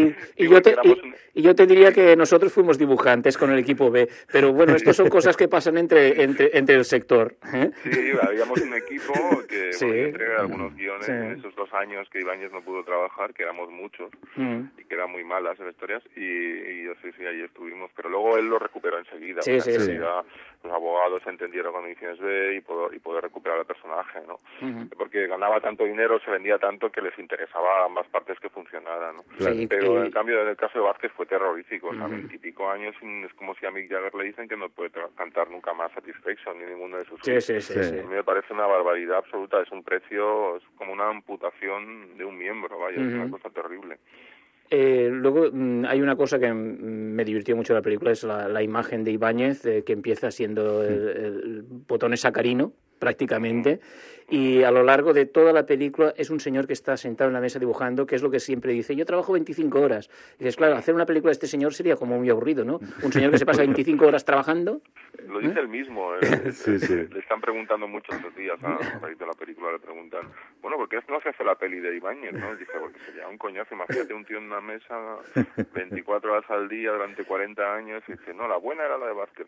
y yo te diría que nosotros fuimos dibujantes con el equipo B, pero bueno, estas son cosas que pasan entre el sector. Sí, habíamos un equipo que entregué algunos guiones en esos 2 años que Ibáñez no pudo trabajar, que éramos muchos, y que eran muy malas las historias, y yo sí, ahí estuvimos, pero luego él lo recuperó enseguida. Los abogados entendieron condiciones B y poder recuperar el personaje, ¿no? Porque ganaba tanto dinero, se vendía tanto que les interesaba a ambas partes que funcionara, ¿no? Pero en cambio en el caso de Vázquez fue terrorífico, o sea, 20 y pico años, es como si a Mick Jagger le dicen que no puede cantar nunca más Satisfaction ni ninguno de sus hits. A mí me parece una barbaridad absoluta, es un precio, es como una amputación de un miembro, vaya, es una cosa terrible. Luego hay una cosa que me divirtió mucho de la película, es la imagen de Ibáñez, que empieza siendo el botón sacarino, prácticamente, y a lo largo de toda la película es un señor que está sentado en la mesa dibujando, que es lo que siempre dice, yo trabajo 25 horas. Y dices, claro, hacer una película de este señor sería como muy aburrido, ¿no? Un señor que se pasa 25 horas trabajando. Lo dice él mismo, le están preguntando mucho estos días a raíz de la película, le preguntan, bueno, ¿por qué no se hace la peli de Ibáñez, no? Y dice, porque sería un coñazo, imagínate un tío en una mesa 24 horas al día durante 40 años, y dice, no, la buena era la de Vázquez.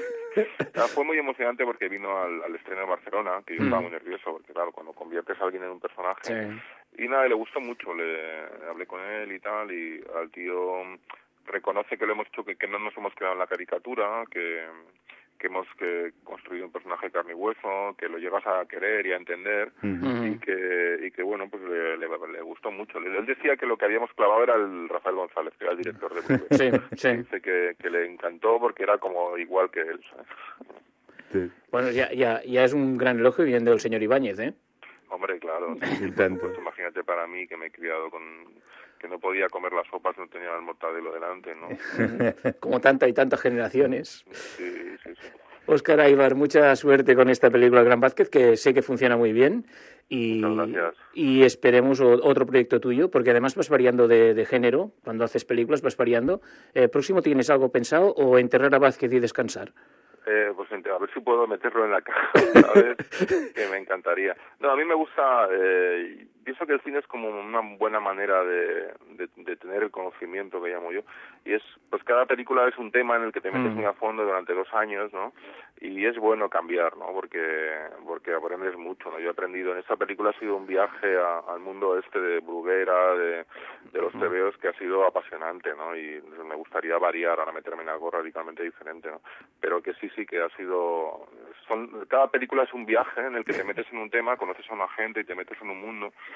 Fue muy emocionante porque vino al estreno de Barcelona, que yo estaba muy nervioso, porque claro, cuando conviertes a alguien en un personaje, y nada, le gustó mucho, hablé con él y tal, y al tío reconoce que lo hemos hecho, que no nos hemos quedado en la caricatura, que hemos construido un personaje de carne y hueso, que lo llegas a querer y a entender, y que bueno, pues le gustó mucho. Él decía que lo que habíamos clavado era el Rafael González, que era el director de Bruguera. Dice que le encantó porque era como igual que él, ¿sabes? Bueno, ya es un gran elogio viniendo del señor Ibáñez, ¿eh? Hombre, claro. Pues imagínate para mí que me he criado que no podía comer las sopas, no tenía el mortadelo delante, ¿no? Como tantas generaciones. Sí. Óscar Aybar, mucha suerte con esta película Gran Vázquez, que sé que funciona muy bien. Muchas gracias. Y esperemos otro proyecto tuyo, porque además vas variando de género. Cuando haces películas vas variando. ¿Próximo tienes algo pensado o enterrar a Vázquez y descansar? Pues a ver si puedo meterlo en la caja, ¿sabes? Que me encantaría. No, a mí me gusta, pienso que el cine es como una buena manera de tener el conocimiento, que llamo yo, y es, pues cada película es un tema en el que te metes muy a fondo durante 2 años, ¿no? Y es bueno cambiar, ¿no? Porque aprendes mucho, ¿no? Yo he aprendido, en esta película ha sido un viaje al mundo de Bruguera, de los tebeos, que ha sido apasionante, ¿no? Y me gustaría variar, ahora meterme en algo radicalmente diferente, ¿no? Pero que sí que ha sido... cada película es un viaje en el que te metes en un tema, conoces a una gente y te metes en un mundo,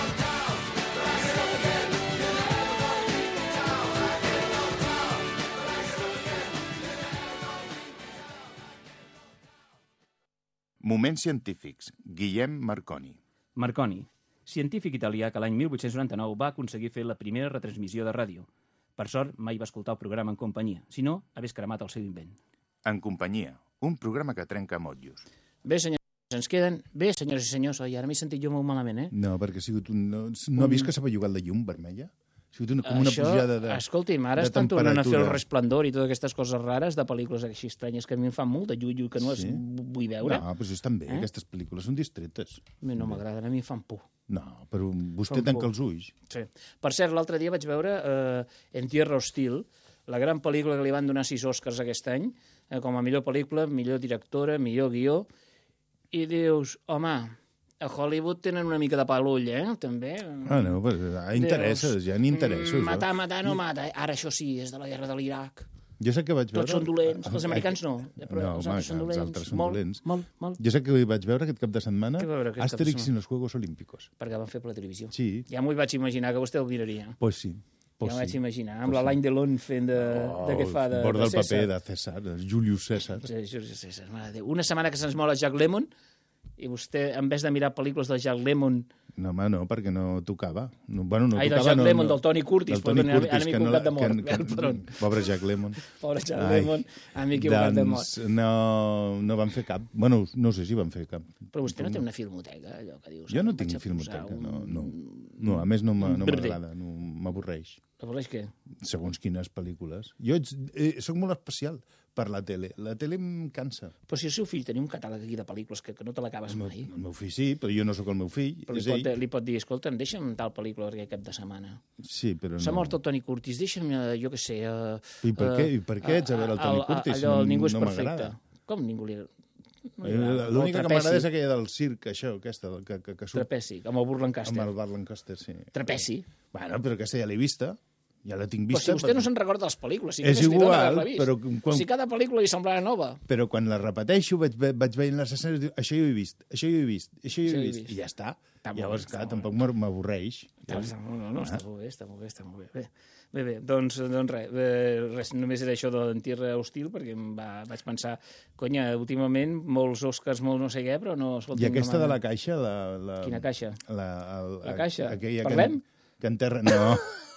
Moments científics. Guillem Marconi. Marconi, científic italià que l'any 1899 va aconseguir fer la primera retransmissió de ràdio. Per sort, mai va escoltar el programa en companyia. Si no, hagués cremat el seu invent. En companyia. Un programa que trenca motllos. Bé, senyors, ens queden... Bé, senyors i senyors, oi, ara m'he sentit jo molt malament, No, perquè ha sigut un... No ha vist que s'ha bellugat la llum vermella? Ha sigut una pujada de escolti'm, ara estan tornant a fer el Resplendor i totes aquestes coses rares de pel·lícules així estranyes que a mi em fan molt de lluio que no les vull veure. No, però estan bé, aquestes pel·lícules són distretes. No m'agraden, a mi em fan por. No, però vostè tanca els ulls. Sí. Per cert, l'altre dia vaig veure En Tierra Hostil, la gran pel·lícula que li van donar 6 Oscars aquest any, com a millor pel·lícula, millor directora, millor guió, I dius, home, a Hollywood tenen una mica de palull, també. No, però interessos, ja n'hi interessos. Matar no mata. Ara això sí, és de la guerra de l'Iraq. Jo sé que vaig veure... Tots són dolents. Els americans no. No, home, els altres són dolents. Molt. Jo sé que vaig veure aquest cap de setmana Què va veure aquest cap de Asterix setmana? i los Juegos Olímpicos. Perquè van fer per la televisió. Sí. Ja m'ho vaig imaginar, que vostè el miraria. Pues sí. Ja m'ho vaig imaginar, amb la Line Delon fent de què fa de Borda el César. paper de César, de Julius César. Sí, Julius César, mare de Déu. Una setmana que se'ns mola Jack Lemmon i vostè, en vez de mirar pel·lícules de Jack Lemmon... No, home, no, perquè no tocava. Bueno, no Ai, tocava, del Jack Lemmon, del Tony Curtis, del Tony perdoni, Curtis, ara m'he equivocat de mort. Pobre Jack Lemmon. Pobre Jack Lemmon, ara m'he equivocat de mort. No van fer cap. Bueno, no sé si van fer cap. Però vostè no té una filmoteca, allò que dius... Jo no tinc filmoteca, no. A més, no m'agrada, no m'avorreix. Avorreix què? Segons quines pel·lícules. Jo sóc molt especial per la tele. La tele em cansa. Però si el seu fill tenia un catàleg aquí de pel·lícules que no te l'acabes mai. El meu fill sí, però jo no sóc el meu fill. Però li pot dir, escolta, deixa'm tal pel·lícula aquest cap de setmana. Sí, però no. S'ha mort el Tony Curtis, deixa'm, jo què sé... I per què ets a veure el Tony Curtis? Allò, Ningú és no perfecte. Com ningú li... L'única que m'agrada és aquella del circ, això, aquesta, que surt. Trapezi, amb el Burt Lancaster. Amb el Burt Lancaster, sí. Trapezi. Bueno, però aquesta ja l'he vista. Ja la tinc Però vista. si vostè no se'n recorda de les pel·lícules, si és igual, però... Si cada pel·lícula li semblarà nova. Però quan la repeteixo, vaig veient les escenes, dic, això jo ho he vist, això jo ho he vist, això jo ho he vist, i ja està. Llavors, clar, tampoc m'avorreix. No, està molt bé. Bé, doncs res, només era això de l'Entierre Hostil, perquè vaig pensar, conya, últimament molts Oscars, molt no sé què, però no... I aquesta de la caixa... Quina caixa? La caixa? Aquella Parlem? Que enterra... No...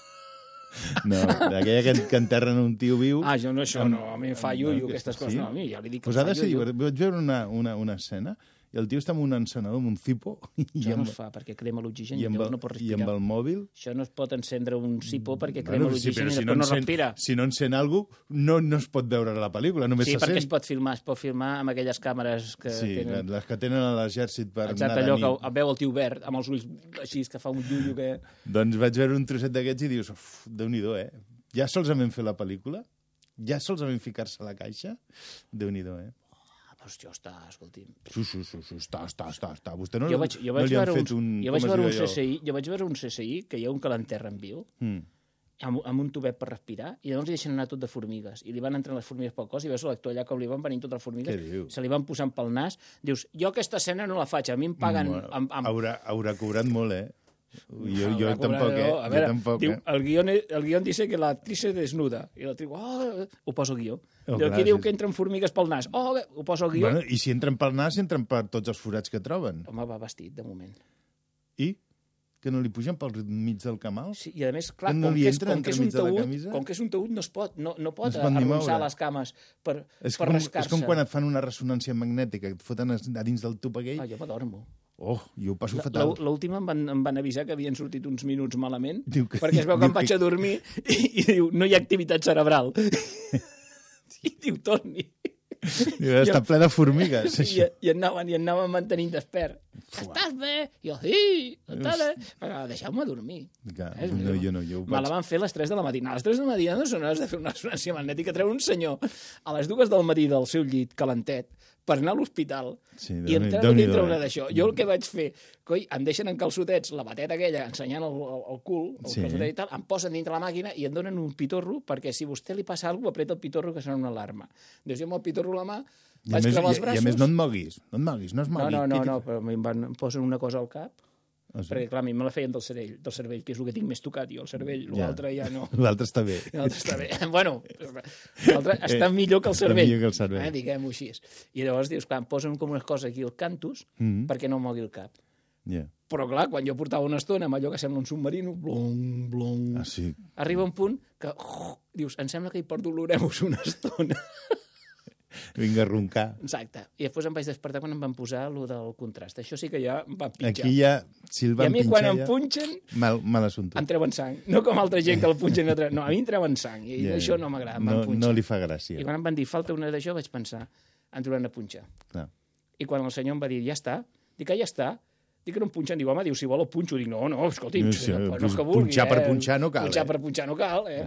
No, d'aquella que enterren un tio viu... Això no, a mi em fa iuio, aquestes coses. No, a mi ja li dic que pues em fa iuio. Vaig veure una escena i el tio està amb un encenedor, amb un cipo... Això no es fa, perquè crema l'oxigen i llavors no pot respirar. I amb el mòbil... Això no es pot encendre un cipo perquè crema l'oxigen i després no respira. Si no encén alguna cosa, no es pot veure la pel·lícula, només se sent. Sí, perquè es pot filmar amb aquelles càmeres que tenen... Sí, les que tenen a l'exèrcit per anar de nit. Exacte, allò que veu el tio verd, amb els ulls així, que fa un llullo que... Doncs vaig veure un trosset d'aquests i dius, Déu-n'hi-do, Ja solament fer la pel·lícula? Ja solament ficar-se a la caixa? Déu-n'hi-do, Però això està, escolti'm... Sí, està. Vostè no li han fet un... Jo vaig veure un CSI, que hi ha un que l'enterren viu, amb un tubet per respirar, i llavors li deixen anar tot de formigues, i li van entrant les formigues pel cos, i veus l'actor allà com li van venint totes les formigues, se li van posant pel nas, dius, jo aquesta escena no la faig, a mi em paguen... Haurà cobrat molt, Jo tampoc, A veure, diu, el guión dice que l'actriz se desnuda. I l'actriz, ho poso al guió. Aquí diu que entren formigues pel nas. Ho poso al guió. Bueno, i si entren pel nas, entren per tots els forats que troben. Home, va vestit, de moment. I? Que no li pugen pel mig del camal? Sí, i a més, clar, com que és un taüt, no es pot, no pot arronsar les cames per rascar-se. És com quan et fan una ressonància magnètica, et foten a dins del tub aquell. Jo m'adormo. Jo ho passo fatal. L'última em van avisar que havien sortit uns minuts malament, perquè es veu que em vaig a dormir i diu, no hi ha activitat cerebral. I diu, torni. Està ple de formigues. I anaven mantenint despert. Estàs bé? Jo, sí, deixeu-me dormir. Jo me la van fer a les 3 de la matina. A les 3 de la matina no són hores de fer una ressonància magnètica. Treu un senyor a les 2 del matí del seu llit, calentet, per anar a l'hospital i entrar dintre una d'això. Jo el que vaig fer, em deixen en calçotets la bateta aquella, ensenyant el cul, el calçotet i tal, em posen dintre la màquina i em donen un pitorro, perquè si a vostè li passa alguna cosa, apreta el pitorro, que serà una alarma. Dius, jo amb el pitorro a la mà, vaig cremar els braços... I a més no et moguis, no es mogui. No, però em posen una cosa al cap, perquè, clar, a mi me la feien del cervell, que és el que tinc més tocat, jo, el cervell, l'altre ja no. L'altre està bé. Bueno, l'altre està millor que el cervell. Millor que el cervell. Diguem-ho així. I llavors dius, clar, em posen com una cosa aquí al cantus perquè no mogui el cap. Però, clar, quan jo portava una estona amb allò que sembla un submarino, blong, arriba un punt que, dius, em sembla que hi perdolorem-vos una estona. Vinga a roncar. Exacte. I després em vaig despertar quan em van posar allò del contrast. Això sí que ja em van pinxar. Aquí ja, si el van pinxar... I a mi quan em punxen... Mal assumpte. Em treuen sang. No com altra gent que el punxen... No, a mi em treuen sang. I això no m'agrada. No li fa gràcia. I quan em van dir, falta una d'això, vaig pensar, em trauran a punxar. Clar. I quan el senyor em va dir, ja està, dic que ja està, dic que no em punxen, diu, home, si vol el punxo. Dic, no, escolti'm, no és que vulgui. Punxar per punxar no cal. Punxar per punxar no cal,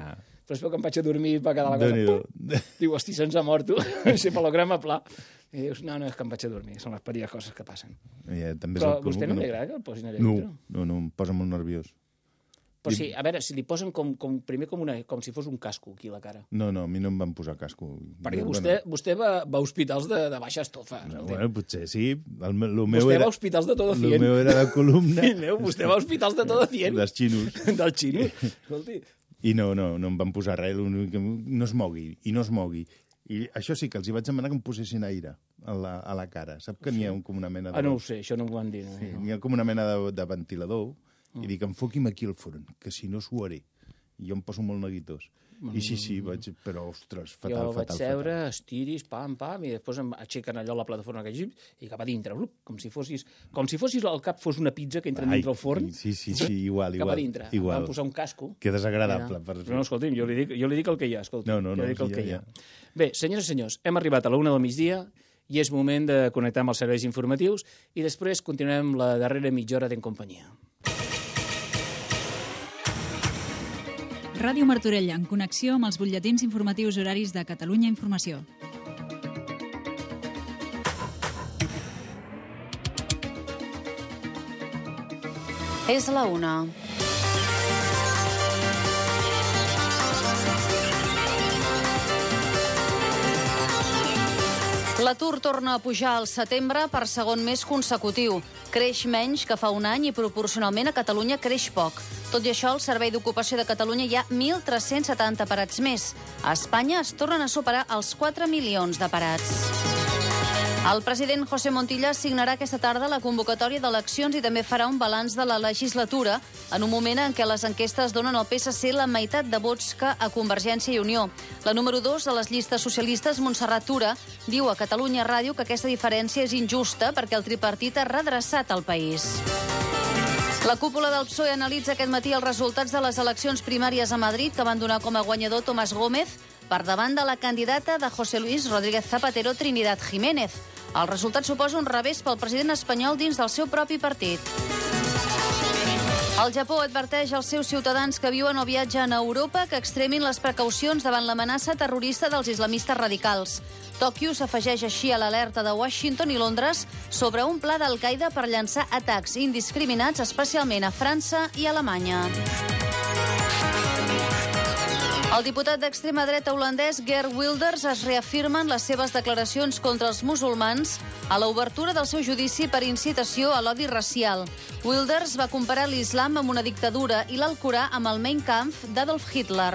després que em vaig a dormir va quedar la cosa. Déu-n'hi-do. Diu, hosti, se'ns ha mort, tu. Encefalograma pla. I dius, no, és que em vaig a dormir. Són les perilles coses que passen. També Però a vostè no li agrada que el posin allà dintre? No, em posa molt nerviós. Però sí, a veure, si li posen primer com si fos un casco aquí a la cara. No, a mi no em van posar casco. Perquè vostè va a hospitals de baixa estofa. Bueno, potser sí. Vostè va a hospitals de todo cien. El meu era de columna. Fill meu, vostè va a hospitals de todo cien. Dels xinos. Del xino. Escolti. I no em van posar res, no es mogui, i no es mogui. I això sí, que els hi vaig demanar que em posessin aire a la cara. Sap que n'hi ha com una mena de... no ho sé, això no m'ho van dir. No. Sí, n'hi ha com una mena de ventilador, i dic, enfoqui'm aquí al front, que si no suaré. I jo em poso molt neguitós. I sí, però, ostres, fatal. Jo vaig seure, estiris, pam, i després em aixequen allò a la plataforma que i cap a dintre, com si fossis el cap fos una pizza que entra dintre el forn. Sí, igual. Cap a dintre. Vam posar un casco. Que desagradable. No, escolti'm, jo li dic el que hi ha, escolta. No, hi ha. Bé, senyores i senyors, hem arribat a la 1 del migdia i és moment de connectar amb els serveis informatius i després continuem la darrera mitja hora d'en companyia. Ràdio Martorell, en connexió amb els butlletins informatius horaris de Catalunya Informació. És la 1. L'atur torna a pujar al setembre per segon mes consecutiu. Creix menys que fa un any i proporcionalment a Catalunya creix poc. Tot i això, al Servei d'Ocupació de Catalunya hi ha 1.370 parats més. A Espanya es tornen a superar els 4 milions de parats. El president José Montilla signarà aquesta tarda la convocatòria d'eleccions i també farà un balanç de la legislatura en un moment en què les enquestes donen al PSC la meitat de vots que a Convergència i Unió. La número 2 de les llistes socialistes, Montserrat Tura, diu a Catalunya Ràdio que aquesta diferència és injusta perquè el tripartit ha redreçat el país. La cúpula del PSOE analitza aquest matí els resultats de les eleccions primàries a Madrid que van donar com a guanyador Tomás Gómez per davant de la candidata de José Luis Rodríguez Zapatero, Trinidad Jiménez. El resultat suposa un revés pel president espanyol dins del seu propi partit. El Japó adverteix als seus ciutadans que viuen o viatgen a Europa que extremin les precaucions davant l'amenaça terrorista dels islamistes radicals. Tòquio s'afegeix així a l'alerta de Washington i Londres sobre un pla d'Al-Qaeda per llançar atacs indiscriminats, especialment a França i Alemanya. El diputat d'extrema dreta holandès Geert Wilders es reafirma en les seves declaracions contra els musulmans a l'obertura del seu judici per incitació a l'odi racial. Wilders va comparar l'islam amb una dictadura i l'Alcorà amb el Mein Kampf d'Adolf Hitler.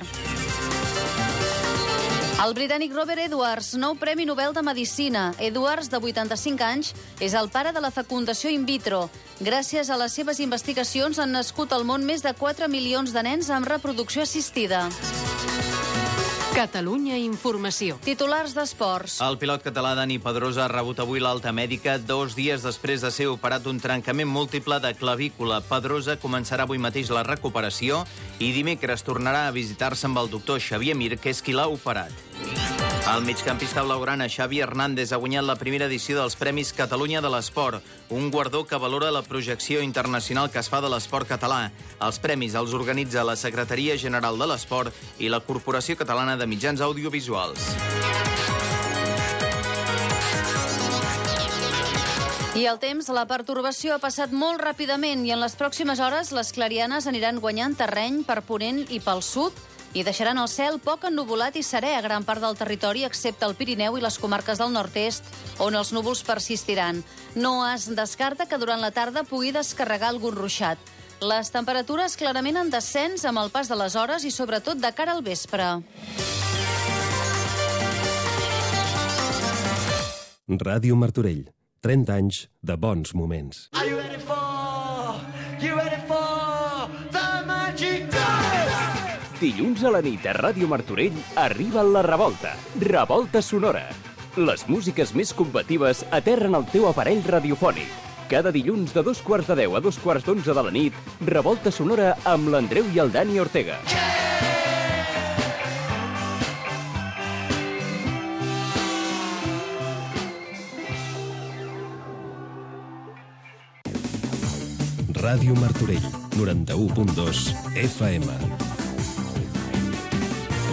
El britànic Robert Edwards, nou Premi Nobel de Medicina. Edwards, de 85 anys, és el pare de la fecundació in vitro. Gràcies a les seves investigacions han nascut al món més de 4 milions de nens amb reproducció assistida. Catalunya Informació. Titulars d'esports. El pilot català Dani Pedrosa ha rebut avui l'alta mèdica 2 dies després de ser operat d'un trencament múltiple de clavícula. Pedrosa començarà avui mateix la recuperació i dimecres tornarà a visitar-se amb el doctor Xavier Mir, que és qui l'ha operat. El migcampista blaugrana Xavi Hernández ha guanyat la primera edició dels Premis Catalunya de l'Esport, un guardó que valora la projecció internacional que es fa de l'esport català. Els premis els organitza la Secretaria General de l'Esport i la Corporació Catalana de Mitjans Audiovisuals. I el temps, la pertorbació ha passat molt ràpidament i en les pròximes hores les clarianes aniran guanyant terreny per ponent i pel sud i deixaran el cel poc ennuvolat i serè a gran part del territori, excepte el Pirineu i les comarques del nord-est, on els núvols persistiran. No es descarta que durant la tarda pugui descarregar algun ruixat. Les temperatures clarament en descens amb el pas de les hores i sobretot de cara al vespre. Ràdio Martorell. 30 anys de bons moments. Are you ready for the magic dance? Dilluns a la nit a Ràdio Martorell arriba la revolta. Revolta sonora. Les músiques més combatives aterren el teu aparell radiofònic. Cada dilluns de 2:15 a 2:11 de la nit, revolta sonora amb l'Andreu i el Dani Ortega. Ràdio Martorell, 91.2 FM.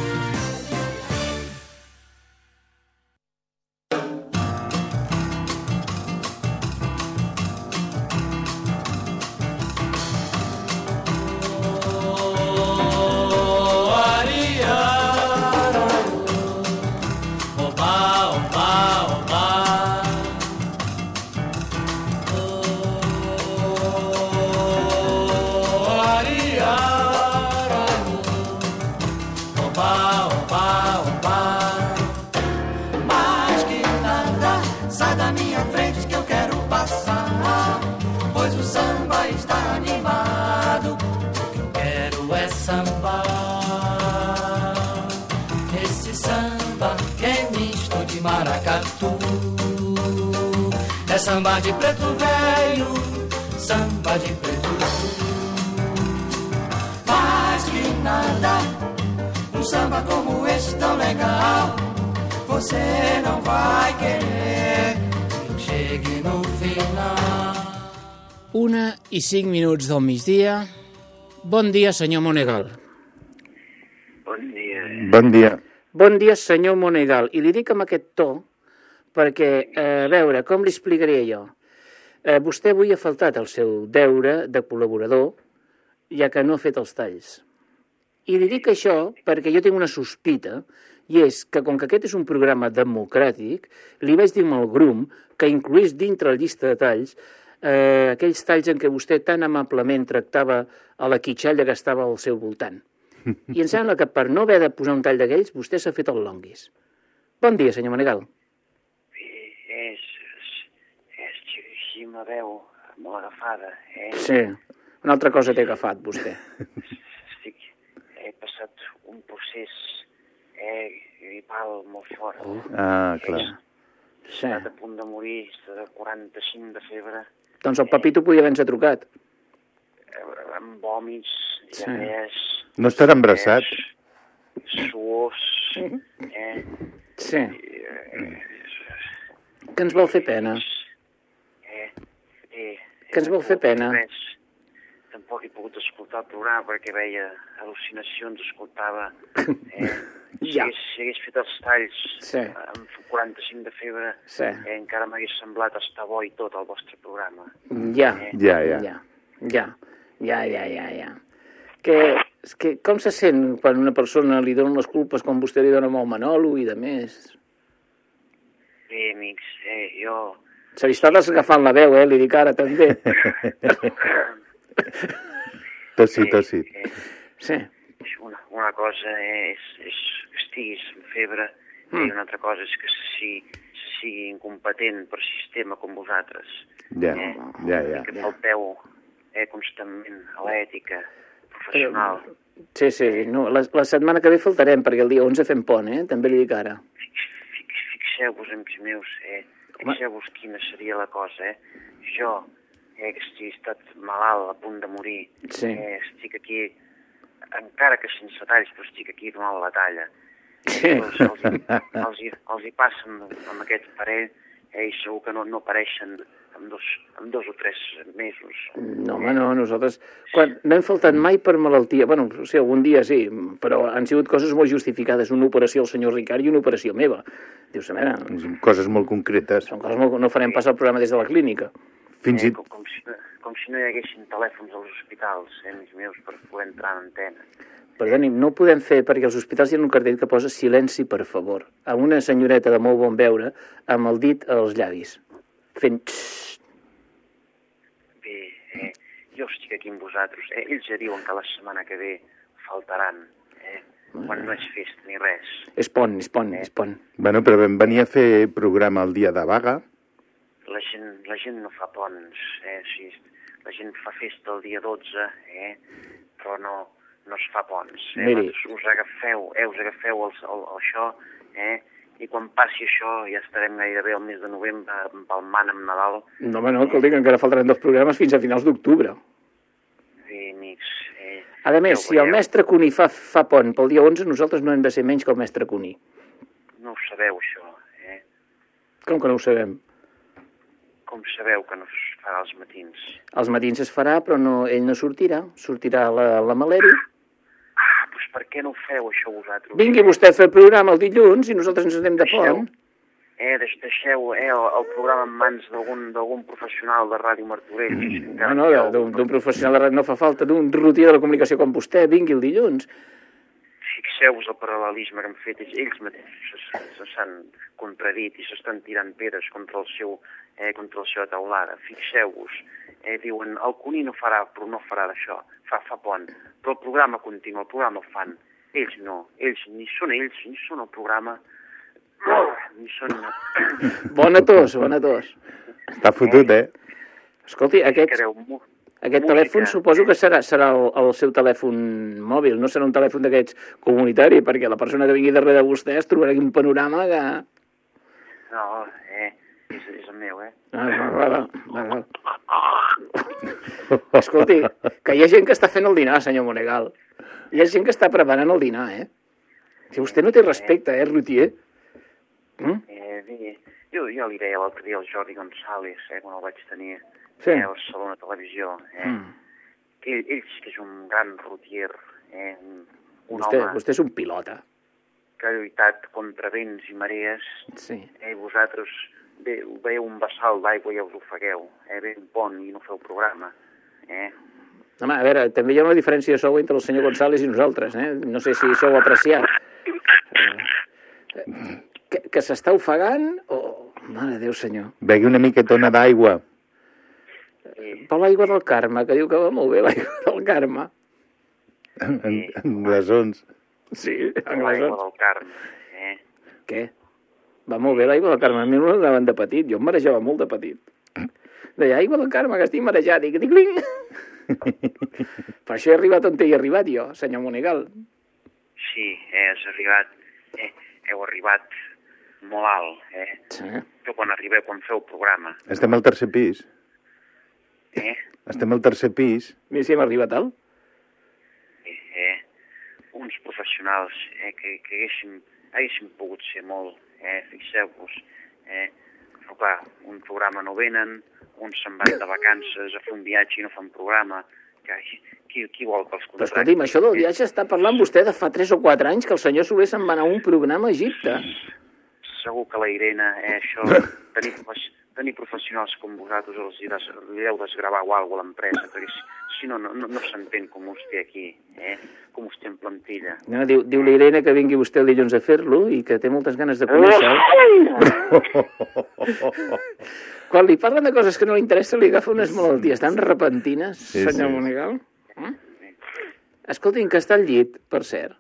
samba de preto velho, samba de preto velho. Mais que nada, um samba como esse tão legal, você não vai querer que chegue no final. 1:05 del migdia. Bon dia, senyor Monegal. Bon dia. Bon dia. Bon dia, senyor Monegal. I li dic amb aquest to perquè, a veure, com li explicaria jo? Vostè avui ha faltat el seu deure de col·laborador, ja que no ha fet els talls. I li dic això perquè jo tinc una sospita, i és que, com que aquest és un programa democràtic, li vaig dir al Grum que incloís dintre la llista de talls aquells talls en què vostè tan amablement tractava a la quitxalla que estava al seu voltant. I em sembla que per no haver de posar un tall d'aquells, vostè s'ha fet el longuis. Bon dia, senyor Monegal. Sí, me veu molt agafada, Sí, una altra cosa t'he agafat, vostè. He passat un procés gripal molt fort. Clar. He estat a punt de morir, de 45 de febre, Doncs el Pepito podia haver-nos trucat. amb vòmits, diarrees, No estarà embarassat. suors, Sí. Que ens vol fer pena. Que ens vol fer pena. Tampoc he pogut escoltar el programa perquè veia al·lucinacions, escoltava... Si hagués fet els talls amb 45 de febre, encara m'hagués semblat estar bo i tot el vostre programa. Ja. Que, com se sent quan una persona li dona les culpes com vostè li dona amb el Manolo i de més? Bé, amics, jo... Se li està desagafant la veu, li dic ara també. Tossit. Sí. Una cosa és que estiguis amb febre i una altra cosa és que se sigui incompetent per sistema com vosaltres. Ja. Que falteu constantment a l'ètica professional. Sí. No, la setmana que ve faltarem perquè el dia 11 fem pont, també li dic ara. Fixeu-vos, amics meus, fixeu-vos quina seria la cosa, Jo, que estic estat malalt, a punt de morir, estic aquí, encara que sense talls, però estic aquí donant la talla. Els hi passen amb aquest parell i segur que no apareixen en dos o 3 mesos. No, home, no, nosaltres no hem faltat mai per malaltia. Bueno, sí, algun dia sí, però han sigut coses molt justificades. Una operació al senyor Ricard i una operació meva. Dius, a veure... Coses molt concretes. Són coses molt... No farem passar el programa des de la clínica. Com si no hi haguessin telèfons als hospitals, amics meus, per poder entrar en antena. Perdoni, no ho podem fer perquè els hospitals hi ha un cartell que posa silenci, per favor, amb una senyoreta de molt bon veure amb el dit als llavis, fent... Bé, jo estic aquí amb vosaltres. Ells ja diuen que la setmana que ve faltaran, quan no és festa ni res. És pont. Bueno, però vam venir a fer programa el dia de vaga. La gent no fa ponts, la gent fa festa el dia 12, però no es fa ponts. Us agafeu això, i quan passi això ja estarem gairebé al mes de novembre empalmant amb Nadal. No, escolti, que encara faltaran 2 programes fins a finals d'octubre. Bé, amics... A més, si el mestre Cuní fa pont pel dia 11, nosaltres no hem de ser menys que el mestre Cuní. No ho sabeu, això, Com que no ho sabem? Com sabeu que no es farà als matins? Els matins es farà, però ell no sortirà. Sortirà la Maleri. Doncs per què no ho feu, això, vosaltres? Vingui vostè a fer el programa el dilluns i nosaltres ens anem de pont. Deixeu el programa en mans d'algun professional de Ràdio Martorell. No, d'un professional de ràdio no fa falta, d'un rutier de la comunicació com vostè, vingui el dilluns. Fixeu-vos el paral·lelisme que han fet ells mateixos, s'han contradit i s'estan tirant pedres contra la seva taulada. Fixeu-vos, diuen, el Cuní no farà, però no farà d'això, fa pont, però el programa continua, el programa el fan. Ells no, ni són el programa, ni són... Bona tos. Està fotut, Escolti, aquest telèfon suposo que serà el seu telèfon mòbil, no serà un telèfon d'aquests comunitari, perquè la persona que vingui darrere de vostè es trobarà aquí un panorama que... No, és el meu, Va. Escolti, que hi ha gent que està fent el dinar, senyor Monegal. Hi ha gent que està preparant el dinar, Si vostè no té respecte, Rutier. Bé, jo li deia l'altre dia al Jordi González, quan el vaig tenir Sí. a Barcelona Televisió, que ell sí que és un gran rutier, un home Vostè és un pilota. que ha lluitat contra vents i marees, i vosaltres veieu un vessal d'aigua i us ofegueu, ve un pont i no feu programa. Home, a veure, també hi ha una diferència de sou entre el senyor González i nosaltres, No sé si això ho ha apreciat. Que s'està ofegant o... Mare de Déu, senyor. Begui una miquetona d'aigua. Però l'aigua del Carme, que diu que va molt bé l'aigua del Carme. En glaçons. Sí, en L'aigua glaçons. del Carme, Què? Va molt bé l'aigua del Carme. A mi no l'anaven de petit, jo em marejava molt de petit. Deia, aigua del Carme, que estic marejat. I que tic-cling! Per això he arribat on he arribat jo, senyor Monegal. Sí, heu arribat molt alt, Sí. Que quan feu programa. Estem al tercer pis. Estem al tercer pis. Mira si hem arribat alt. Uns professionals que haguessin pogut ser molt, fixeu-vos. Però clar, un programa no venen, uns se'n van de vacances a fer un viatge i no fan programa. Qui vol que els Però contracti? escolti'm, això del viatge està parlant vostè de fa 3 o 4 anys que el senyor Soler se'n va anar a un programa a Egipte. Segur que la Irene, això, tenir professionals com vosaltres li heu desgravar o alguna cosa a l'empresa, perquè si no s'entén com us té aquí, com us té en plantilla. No, diu la Irene que vingui vostè el dilluns a fer-lo i que té moltes ganes de conèixer-lo. Quan li parlen de coses que no li interessa li agafa unes malalties tan repentines, senyor Monegal. Escolti'm, que està al llit, per cert.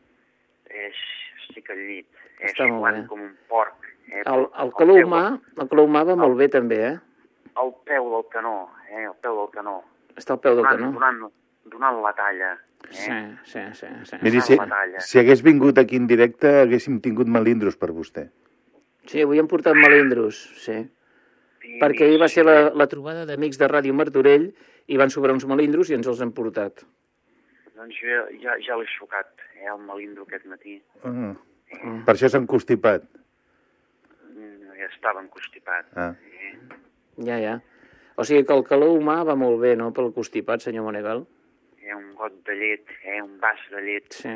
Estic al llit, Està molt suant bé. com un porc. El calor humà va molt bé també, Al peu del canó, al peu del canó. Està al peu del canó. Donant la talla. Sí. Miri, si hagués vingut aquí en directe, haguéssim tingut melindros per vostè. Sí, avui hem portat melindros, sí. Perquè ahir va ser la trobada d'amics de Ràdio Martorell i van sobrar uns melindros i ens els han portat. Doncs jo ja l'he xocat, el melindro aquest matí. Per això s'han constipat. Ja estava encostipat. Ja. O sigui que el calor humà va molt bé, no?, pel constipat, senyor Monegal. Un got de llet, un vas de llet, Sí.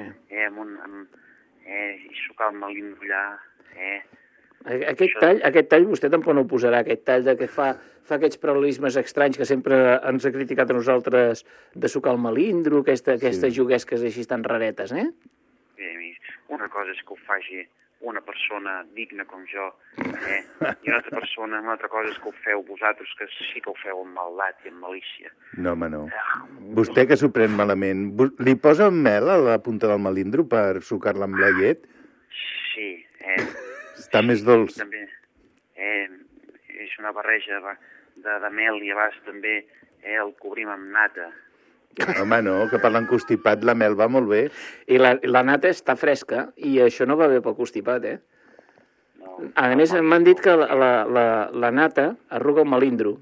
I sucar el melindro allà, Aquest tall vostè tampoc no ho posarà, aquest tall de que fa aquests paral·lelismes estranys que sempre ens ha criticat a nosaltres de sucar el melindro, aquestes juguesques així tan raretes, Una cosa és que ho faci una persona digna com jo, i una altra cosa és que ho feu vosaltres, que sí que ho feu amb maldat i amb malícia. No, home, no. Vostè que s'ho pren malament. Li posa mel a la punta del melindro per sucar-la amb la llet? Sí. Està més dolç. També és una barreja de mel i a vegades també el cobrim amb nata. Home, no, que per l'encostipat la mel va molt bé. I la nata està fresca i això no va bé pel constipat, A més, m'han dit que la nata arruga el melindro.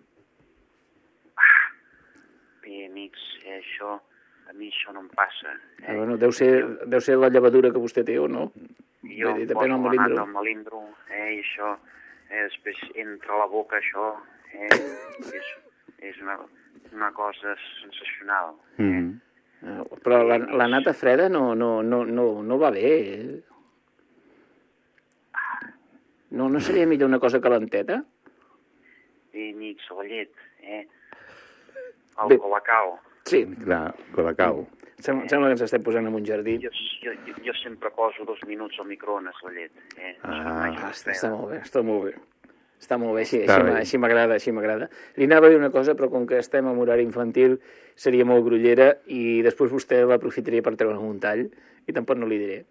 Bé, amics, a mi això no em passa. Bueno, deu ser la llevadura que vostè té o no? Jo em poso la nata al melindro, i això, després entra a la boca, això, és una cosa sensacional. Però la nata freda no va bé. No seria millor una cosa calenteta? Bé, amics, la llet, el colacao. Sí. Clar, colacao. Sembla que ens estem posant en un jardí. Jo sempre poso 2 minuts al microones, la llet. Està molt bé, està molt bé. Està molt bé, bé. així m'agrada. Li anava a dir una cosa, però com que estem en horari infantil, seria molt grollera i després vostè l'aprofitaria per treure un tall i tampoc no li diré.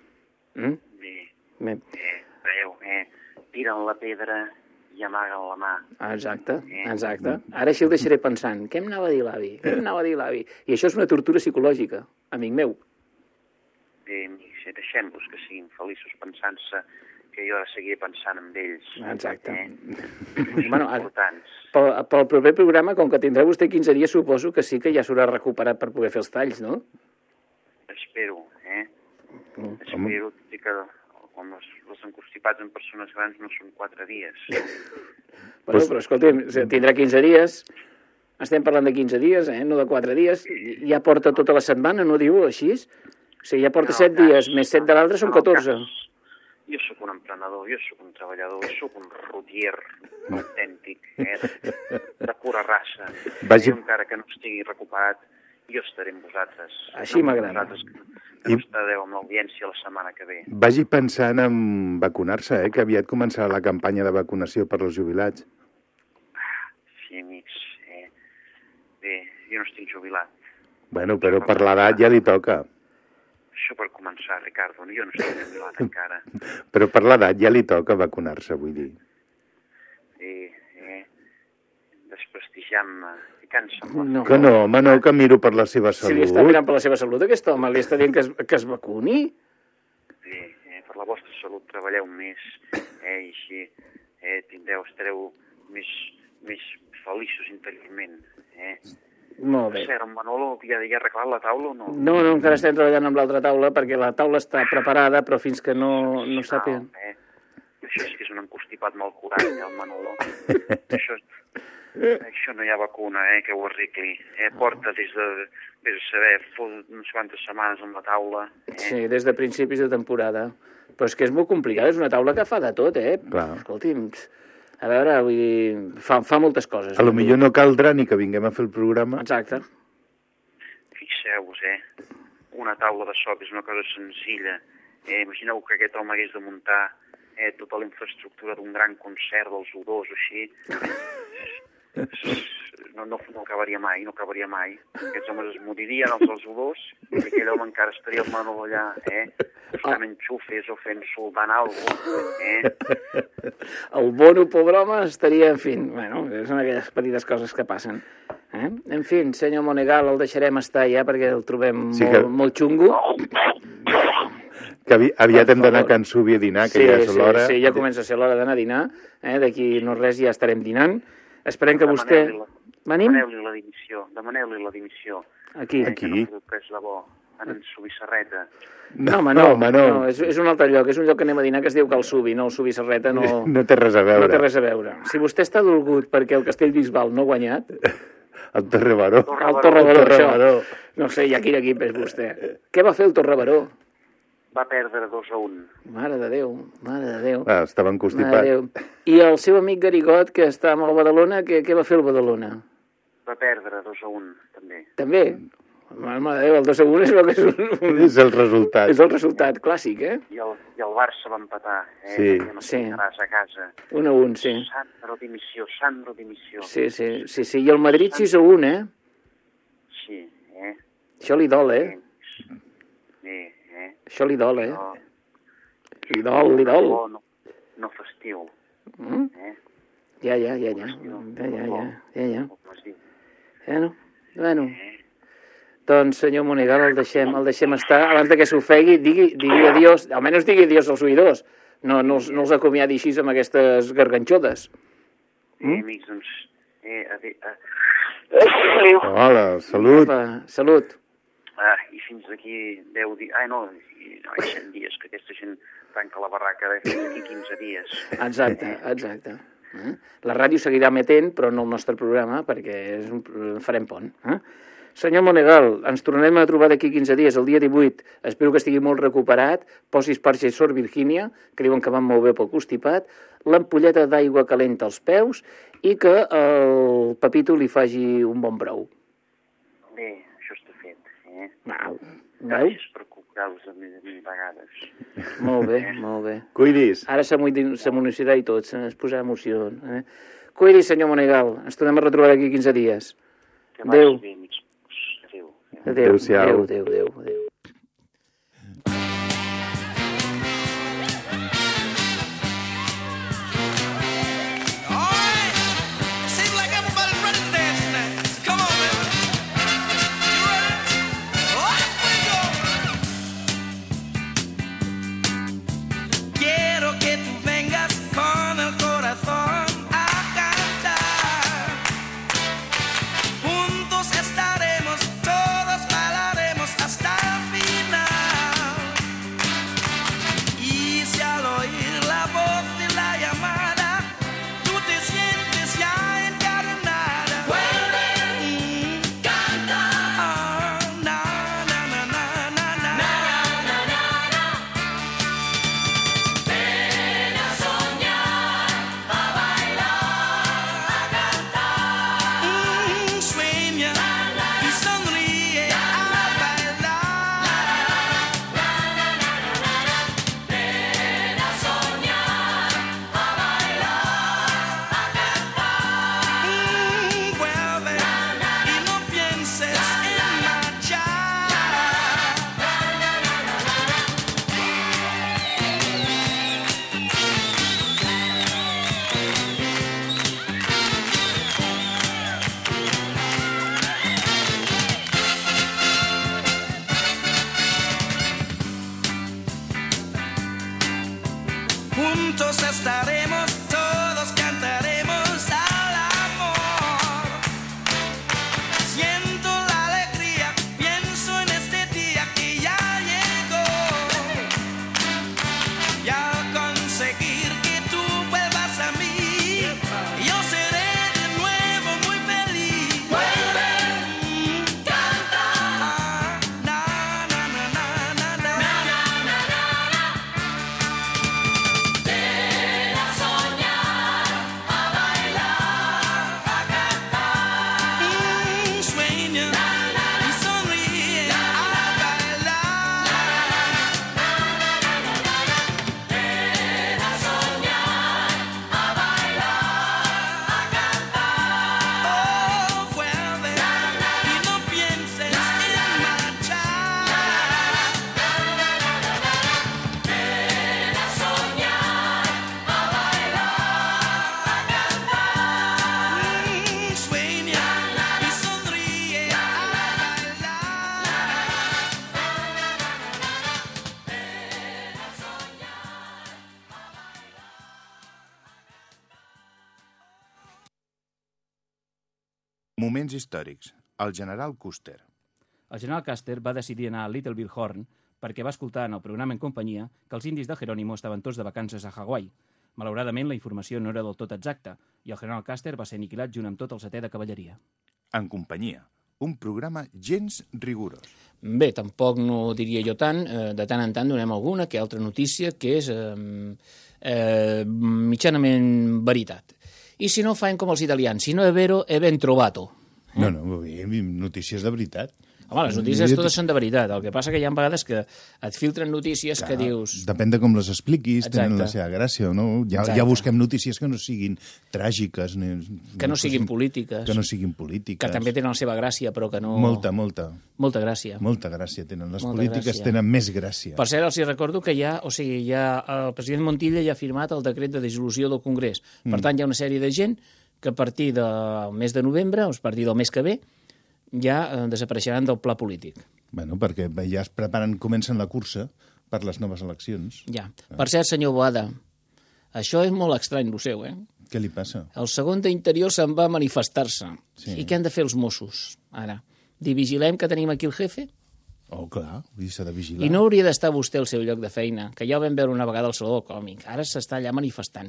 Bé. Veieu, tiren la pedra i amaguen la mà. Exacte. Ara així el deixaré pensant. Què em anava a dir l'avi? I això és una tortura psicològica, amic meu. Bé, amics, deixem-los que siguin feliços pensant-se que jo seguia pensant en ells. Exacte. Bueno, importants. Pel proper programa, com que tindrà vostè 15 dies, suposo que sí que ja s'haurà recuperat per poder fer els talls, no? Espero, Espero que com els encostipats en persones grans no són 4 dies. Bueno, però escolti'm, tindrà 15 dies, estem parlant de 15 dies, no de 4 dies, ja porta tota la setmana, no diu així? O sigui, ja porta 7 dies, més 7 de l'altre són 14. Jo sóc un emprenedor, jo sóc un treballador, jo sóc un rotier autèntic, de pura raça. Jo, encara que no estigui recuperat, jo estaré amb vosaltres. Així m'agrada. Que no estareu amb l'audiència la setmana que ve. Vagi pensant en vacunar-se, que aviat començarà la campanya de vacunació per als jubilats. Sí, amics. Bé, jo no estic jubilat. Bueno, però per l'edat ja li toca. Això per començar, Ricardo, jo no estic jubilat encara. Però per l'edat ja li toca vacunar-se, vull dir. Desprestigiant-me, ficant-se. No. Que no, home, no, que miro per la seva salut. Si li està mirant per la seva salut, aquest home, li està dient que es vacuni? Sí, per la vostra salut treballeu més, i així estareu més feliços interiorment, Molt bé. Per cert, en Manolo ja ha arreglat la taula o no? No, encara estem treballant amb l'altra taula, perquè la taula està preparada, però fins que no sàpiga. Això sí que és un encostipat mal curat, el Manolo. Això no hi ha vacuna, que ho arregli. Porta des de saber, unes quantes setmanes amb la taula. Sí, des de principis de temporada. Però és que és molt complicat, és una taula que fa de tot, Clar. Escolti'm, a veure, vull dir, fa moltes coses. A lo millor no caldrà ni que vinguem a fer el programa. Exacte. Fixeu-vos, una taula de sop és una cosa senzilla. Imagineu que aquest home hagués de muntar tota la infraestructura d'un gran concert dels U2 o així. No acabaria mai, no acabaria mai. Aquests homes es moririen, els U2, i aquell home encara estaria el Manolo allà, buscant enxufes o fent soldant alguna cosa, El bono, pobre home, estaria, en fi, bueno, són aquelles petites coses que passen. En fi, senyor Monegal, el deixarem estar ja perquè el trobem molt xungo. Que aviat hem d'anar a Can Subi a dinar, que ja és l'hora. Sí, ja comença a ser l'hora d'anar a dinar. D'aquí no res ja estarem dinant. Esperem que vostè... Demaneu-li la dimissió. Aquí. Que no puc res de bo, en Subissarreta. No, home, no. És un altre lloc, és un lloc que anem a dinar que es diu Cal Subi, no el Subissarreta, no... No té res a veure. No té res a veure. Si vostè està dolgut perquè el Castellbisbal no ha guanyat... El Torrebaró. El Torrebaró, això. No sé, ja quin equip és vostè. Què va fer el Torrebaró? Va perdre 2-1. Mare de Déu. Estava encostipat. I el seu amic Garigot, que està amb el Badalona, què va fer el Badalona? Va perdre 2-1, també. També? Mare de Déu, el 2-1 és el que és És el resultat. És el resultat clàssic, I el Barça va empatar. Sí. A casa. 1-1, sí. Sandro dimissió. Sí. I el Madrid 6-1, Sí, Això li dol, Això li dol, Li dol. No festiu. Ja. Bueno. Doncs, senyor Monegal, el deixem estar. Abans que s'ofegui, digui adiós, almenys digui adiós als oïdors. No els acomiadi així amb aquestes garganxodes. Amics, doncs... Hola, salut. Salut. I fins aquí 10 dies... no, 100 dies, que aquesta gent tanca la barraca fins aquí 15 dies. Exacte. La ràdio seguirà emetent, però no el nostre programa, perquè farem pont. Senyor Monegal, ens tornarem a trobar d'aquí 15 dies, el dia 18. Espero que estigui molt recuperat. Posis parxa i sort Virgínia, que diuen que van molt bé pel constipat, l'ampolleta d'aigua calenta als peus i que el Pepito li faci un bon brou. Bé, això està fet. Gràcies per curar-vos a mi vegades. Molt bé. Cuidis. Ara s'amuniciarà i tot, es posarà emoció. Cuidis, senyor Monegal. Ens tornem a retrobar d'aquí 15 dies. Adéu. Adéu-siau. Adéu. Quiero que Moments històrics. El general Custer. El general Custer va decidir anar a Little Bighorn perquè va escoltar en el programa En companyia que els indis de Jerónimo estaven tots de vacances a Hawaii. Malauradament, la informació no era del tot exacta i el general Custer va ser aniquilat junt amb tot el 7è de cavalleria. En companyia. Un programa gens rigorós. Bé, tampoc no diria jo tant. De tant en tant donem alguna que altra notícia que és mitjanament veritat. I si no, faim com els italians. Si no è vero, è ben trovato. No, notícies de veritat. Home, les notícies totes són de veritat. El que passa que hi ha vegades que et filtren notícies que dius... Depèn de com les expliquis, tenen la seva gràcia, no? Ja busquem notícies que no siguin tràgiques. Que no siguin polítiques. Que no siguin polítiques. Que també tenen la seva gràcia, però que no... Molta gràcia. Molta gràcia tenen. Les polítiques tenen més gràcia. Per cert, els recordo que el president Montilla ja ha firmat el decret de dissolució del Congrés. Per tant, hi ha una sèrie de gent que a partir del mes de novembre, o a partir del mes que ve, ja desapareixeran del pla polític. Bueno, perquè ja es preparen, comencen la cursa per les noves eleccions. Ja. Per cert, senyor Boada, això és molt estrany, el seu, Què li passa? El segon d'Interior se'n va a manifestar-se. Sí. I què han de fer els Mossos, ara? Vigilem que tenim aquí el jefe? Oh, clar, s'ha de vigilar. I no hauria d'estar vostè al seu lloc de feina, que ja ho vam veure una vegada al Saló del Còmic. Ara s'està allà manifestant.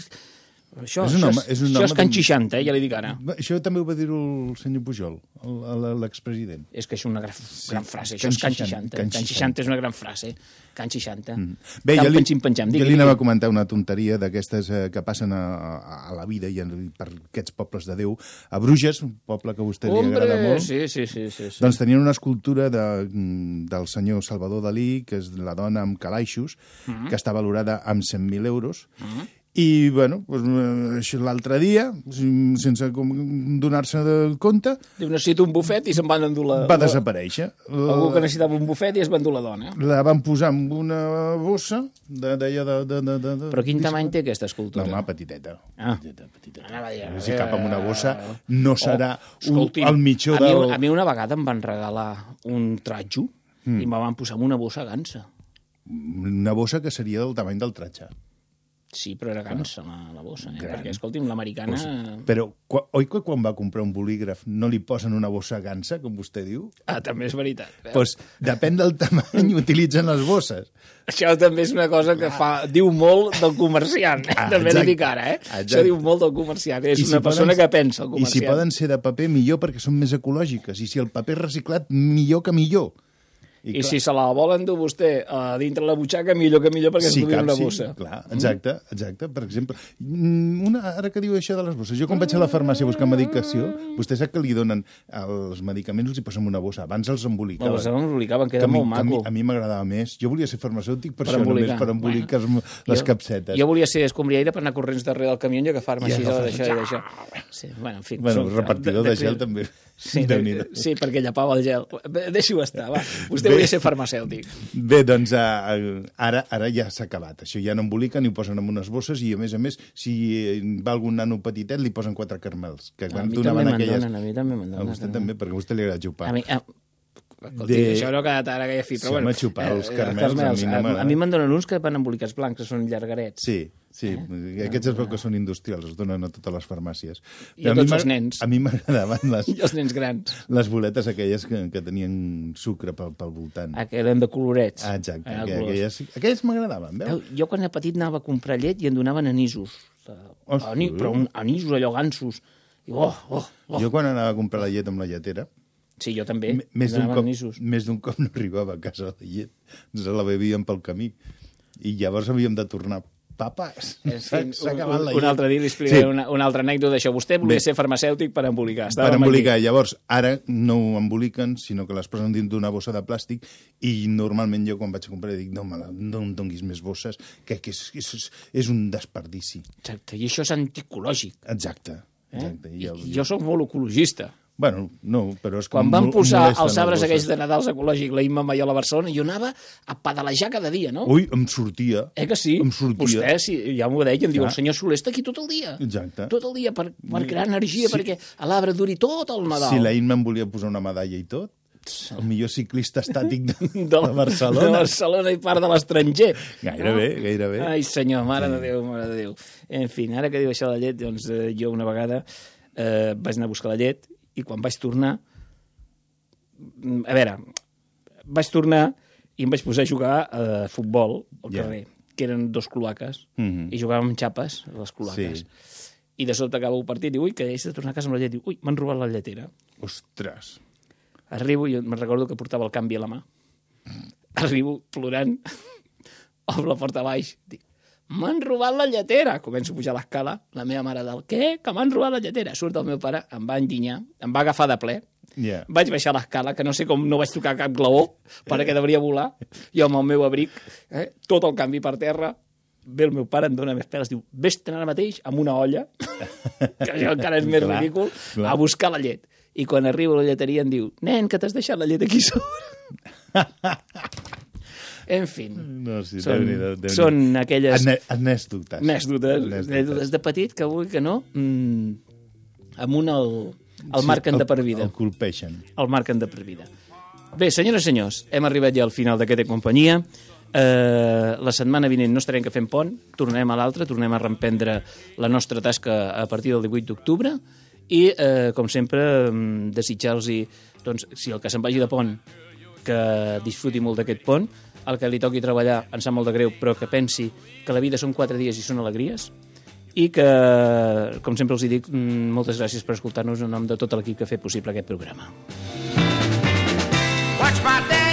Això és Can 60, ja li dic ara. Això també ho va dir el senyor Pujol, l'expresident. És que és una gran frase, això és Can 60. Can 60 és una gran frase. Can 60. Bé, jo li anava a comentar una tonteria d'aquestes que passen a la vida i per aquests pobles de Déu. A Bruges, un poble que a vostè li agrada molt. Sí. Doncs tenien una escultura del senyor Salvador Dalí, que és la dona amb calaixos, que està valorada amb 100.000 euros. I, bueno, l'altre dia, sense donar-se de compte... Diu, necessito un bufet i se'n van endur la... Va desaparèixer. Algú que necessitava un bufet i es va endur la dona. La van posar en una bossa d'allò de... Però quin tamany té aquesta escultura? No, home, petiteta. Petiteta. Si cap en una bossa no serà el mitjó del... A mi una vegada em van regalar un tratjo i me van posar en una bossa gansa. Una bossa que seria del tamany del tratge. Sí, però era gansa la bossa, perquè, escolti'm, l'americana... Però oi que quan va comprar un bolígraf no li posen una bossa gansa, com vostè diu? Ah, també és veritat. Doncs depèn del tamany, utilitzen les bosses. Això també és una cosa que diu molt del comerciant, també li dic ara, Això diu molt del comerciant, és una persona que pensa, el comerciant. I si poden ser de paper, millor, perquè són més ecològiques, i si el paper reciclat, millor que millor. I si se la volen dur vostè a dintre la butxaca, millor que millor, perquè es dugui una bossa. Sí, clar, exacte. Per exemple, ara que diu això de les bosses, jo quan vaig a la farmàcia a buscar medicació, vostè sap que li donen els medicaments, els hi posen una bossa. Abans els embolicaven. Els embolicaven, que era molt maco. A mi m'agradava més. Jo volia ser farmacèutic per això, només per embolicar les capsetes. Jo volia ser escombriaire per anar corrents darrere del camió i agafar-me així de d'això. Sí, bueno, en fi. Bueno, repartidor de gel també. Sí, perquè llapava el gel. Deixi-ho estar, va. Vostè volia ser farmacèutic. Bé, doncs ara ja s'ha acabat. Això ja no emboliquen i ho posen en unes bosses i, a més, si va algun nano petitet, li posen 4 caramels. A mi també me'n donen. A vostè també, perquè a vostè li agrada xupar. Això no ha quedat ara que ja fi, però bueno. Xupar els caramels. A mi me'n donen uns que van embolicats blancs, que són llargarets. Sí, aquests es veu que són industrials, els donen a totes les farmàcies. I a tots els nens. A mi m'agradaven els nens grans. Les boletes aquelles que tenien sucre pel voltant. Que eren de colorets. Exacte, aquelles m'agradaven, veu? Jo quan era petit anava a comprar llet i em donaven anisos. Però anisos, allò gansos. Jo quan anava a comprar la llet amb la lletera... Sí, jo també. Més d'un cop no arribava a casa la llet. Ens la bevíem pel camí. I llavors havíem de tornar. Papes, s'ha acabat la llet. Un altre dia li explicaré una altra anècdota d'això. Vostè volia ser farmacèutic per embolicar. Per embolicar. Llavors, ara no ho emboliquen, sinó que les posen dins d'una bossa de plàstic i normalment jo quan vaig a comprar dic no em donguis més bosses, que és un desperdici. Exacte, i això és anticològic. Exacte. Jo soc molt ecologista. Bueno, no, però és que... Quan van posar els arbres aquells de Nadals ecològics, la Imma Maiol a Barcelona, jo anava a pedalejar cada dia, no? Ui, em sortia. Que sí? Em sortia. Vostè, ja m'ho deia, em diu, el senyor Soler està aquí tot el dia. Exacte. Tot el dia, per crear energia, perquè l'arbre duri tot el Nadal. Si la Imma em volia posar una medalla i tot, el millor ciclista estàtic de Barcelona. De Barcelona i part de l'estranger. Gairebé. Ai, senyor, mare de Déu. En fi, ara que diu això de la llet, doncs jo una vegada vaig anar a buscar la llet i quan vaig tornar... A veure, vaig tornar i em vaig posar a jugar a futbol al carrer, que eren 2 cloaques, i jugàvem amb xapes a les cloaques. I de sobte acaba el partit i diu, ui, que haig de tornar a casa amb la llet. Diu, ui, m'han robat la lletera. Ostres. Arribo, jo me'n recordo que portava el canvi a la mà. Arribo plorant, obro la porta baix, dic, m'han robat la lletera. Començo a pujar l'escala, la meva mare del, què? Que m'han robat la lletera. Surt el meu pare, em va endinyar, em va agafar de ple. Vaig baixar l'escala, que no sé com no vaig tocar cap glaó, perquè devia volar. Jo amb el meu abric, tot el canvi per terra, ve el meu pare, em dona més peles, diu, vés-te'n ara mateix amb una olla, que això encara és més ridícul, a buscar la llet. I quan arribo a la lleteria em diu, nen, que t'has deixat la llet aquí sobre. En fi, són aquelles... Anècdotes de petit, que vull que no, amunt el marquen de per vida. El colpeixen. El marquen de per vida. Bé, senyores i senyors, hem arribat ja al final d'aquesta companyia. La setmana vinent no estarem que fem pont, tornarem a l'altra, tornem a reemprendre la nostra tasca a partir del 18 d'octubre i, com sempre, desitjar-los, doncs, si el que se'n vagi de pont, que disfruti molt d'aquest pont, el que li toqui treballar em sap molt de greu, però que pensi que la vida són 4 dies i són alegries, i que, com sempre els dic, moltes gràcies per escoltar-nos en nom de tot l'equip que ha fet possible aquest programa. Watch my dad.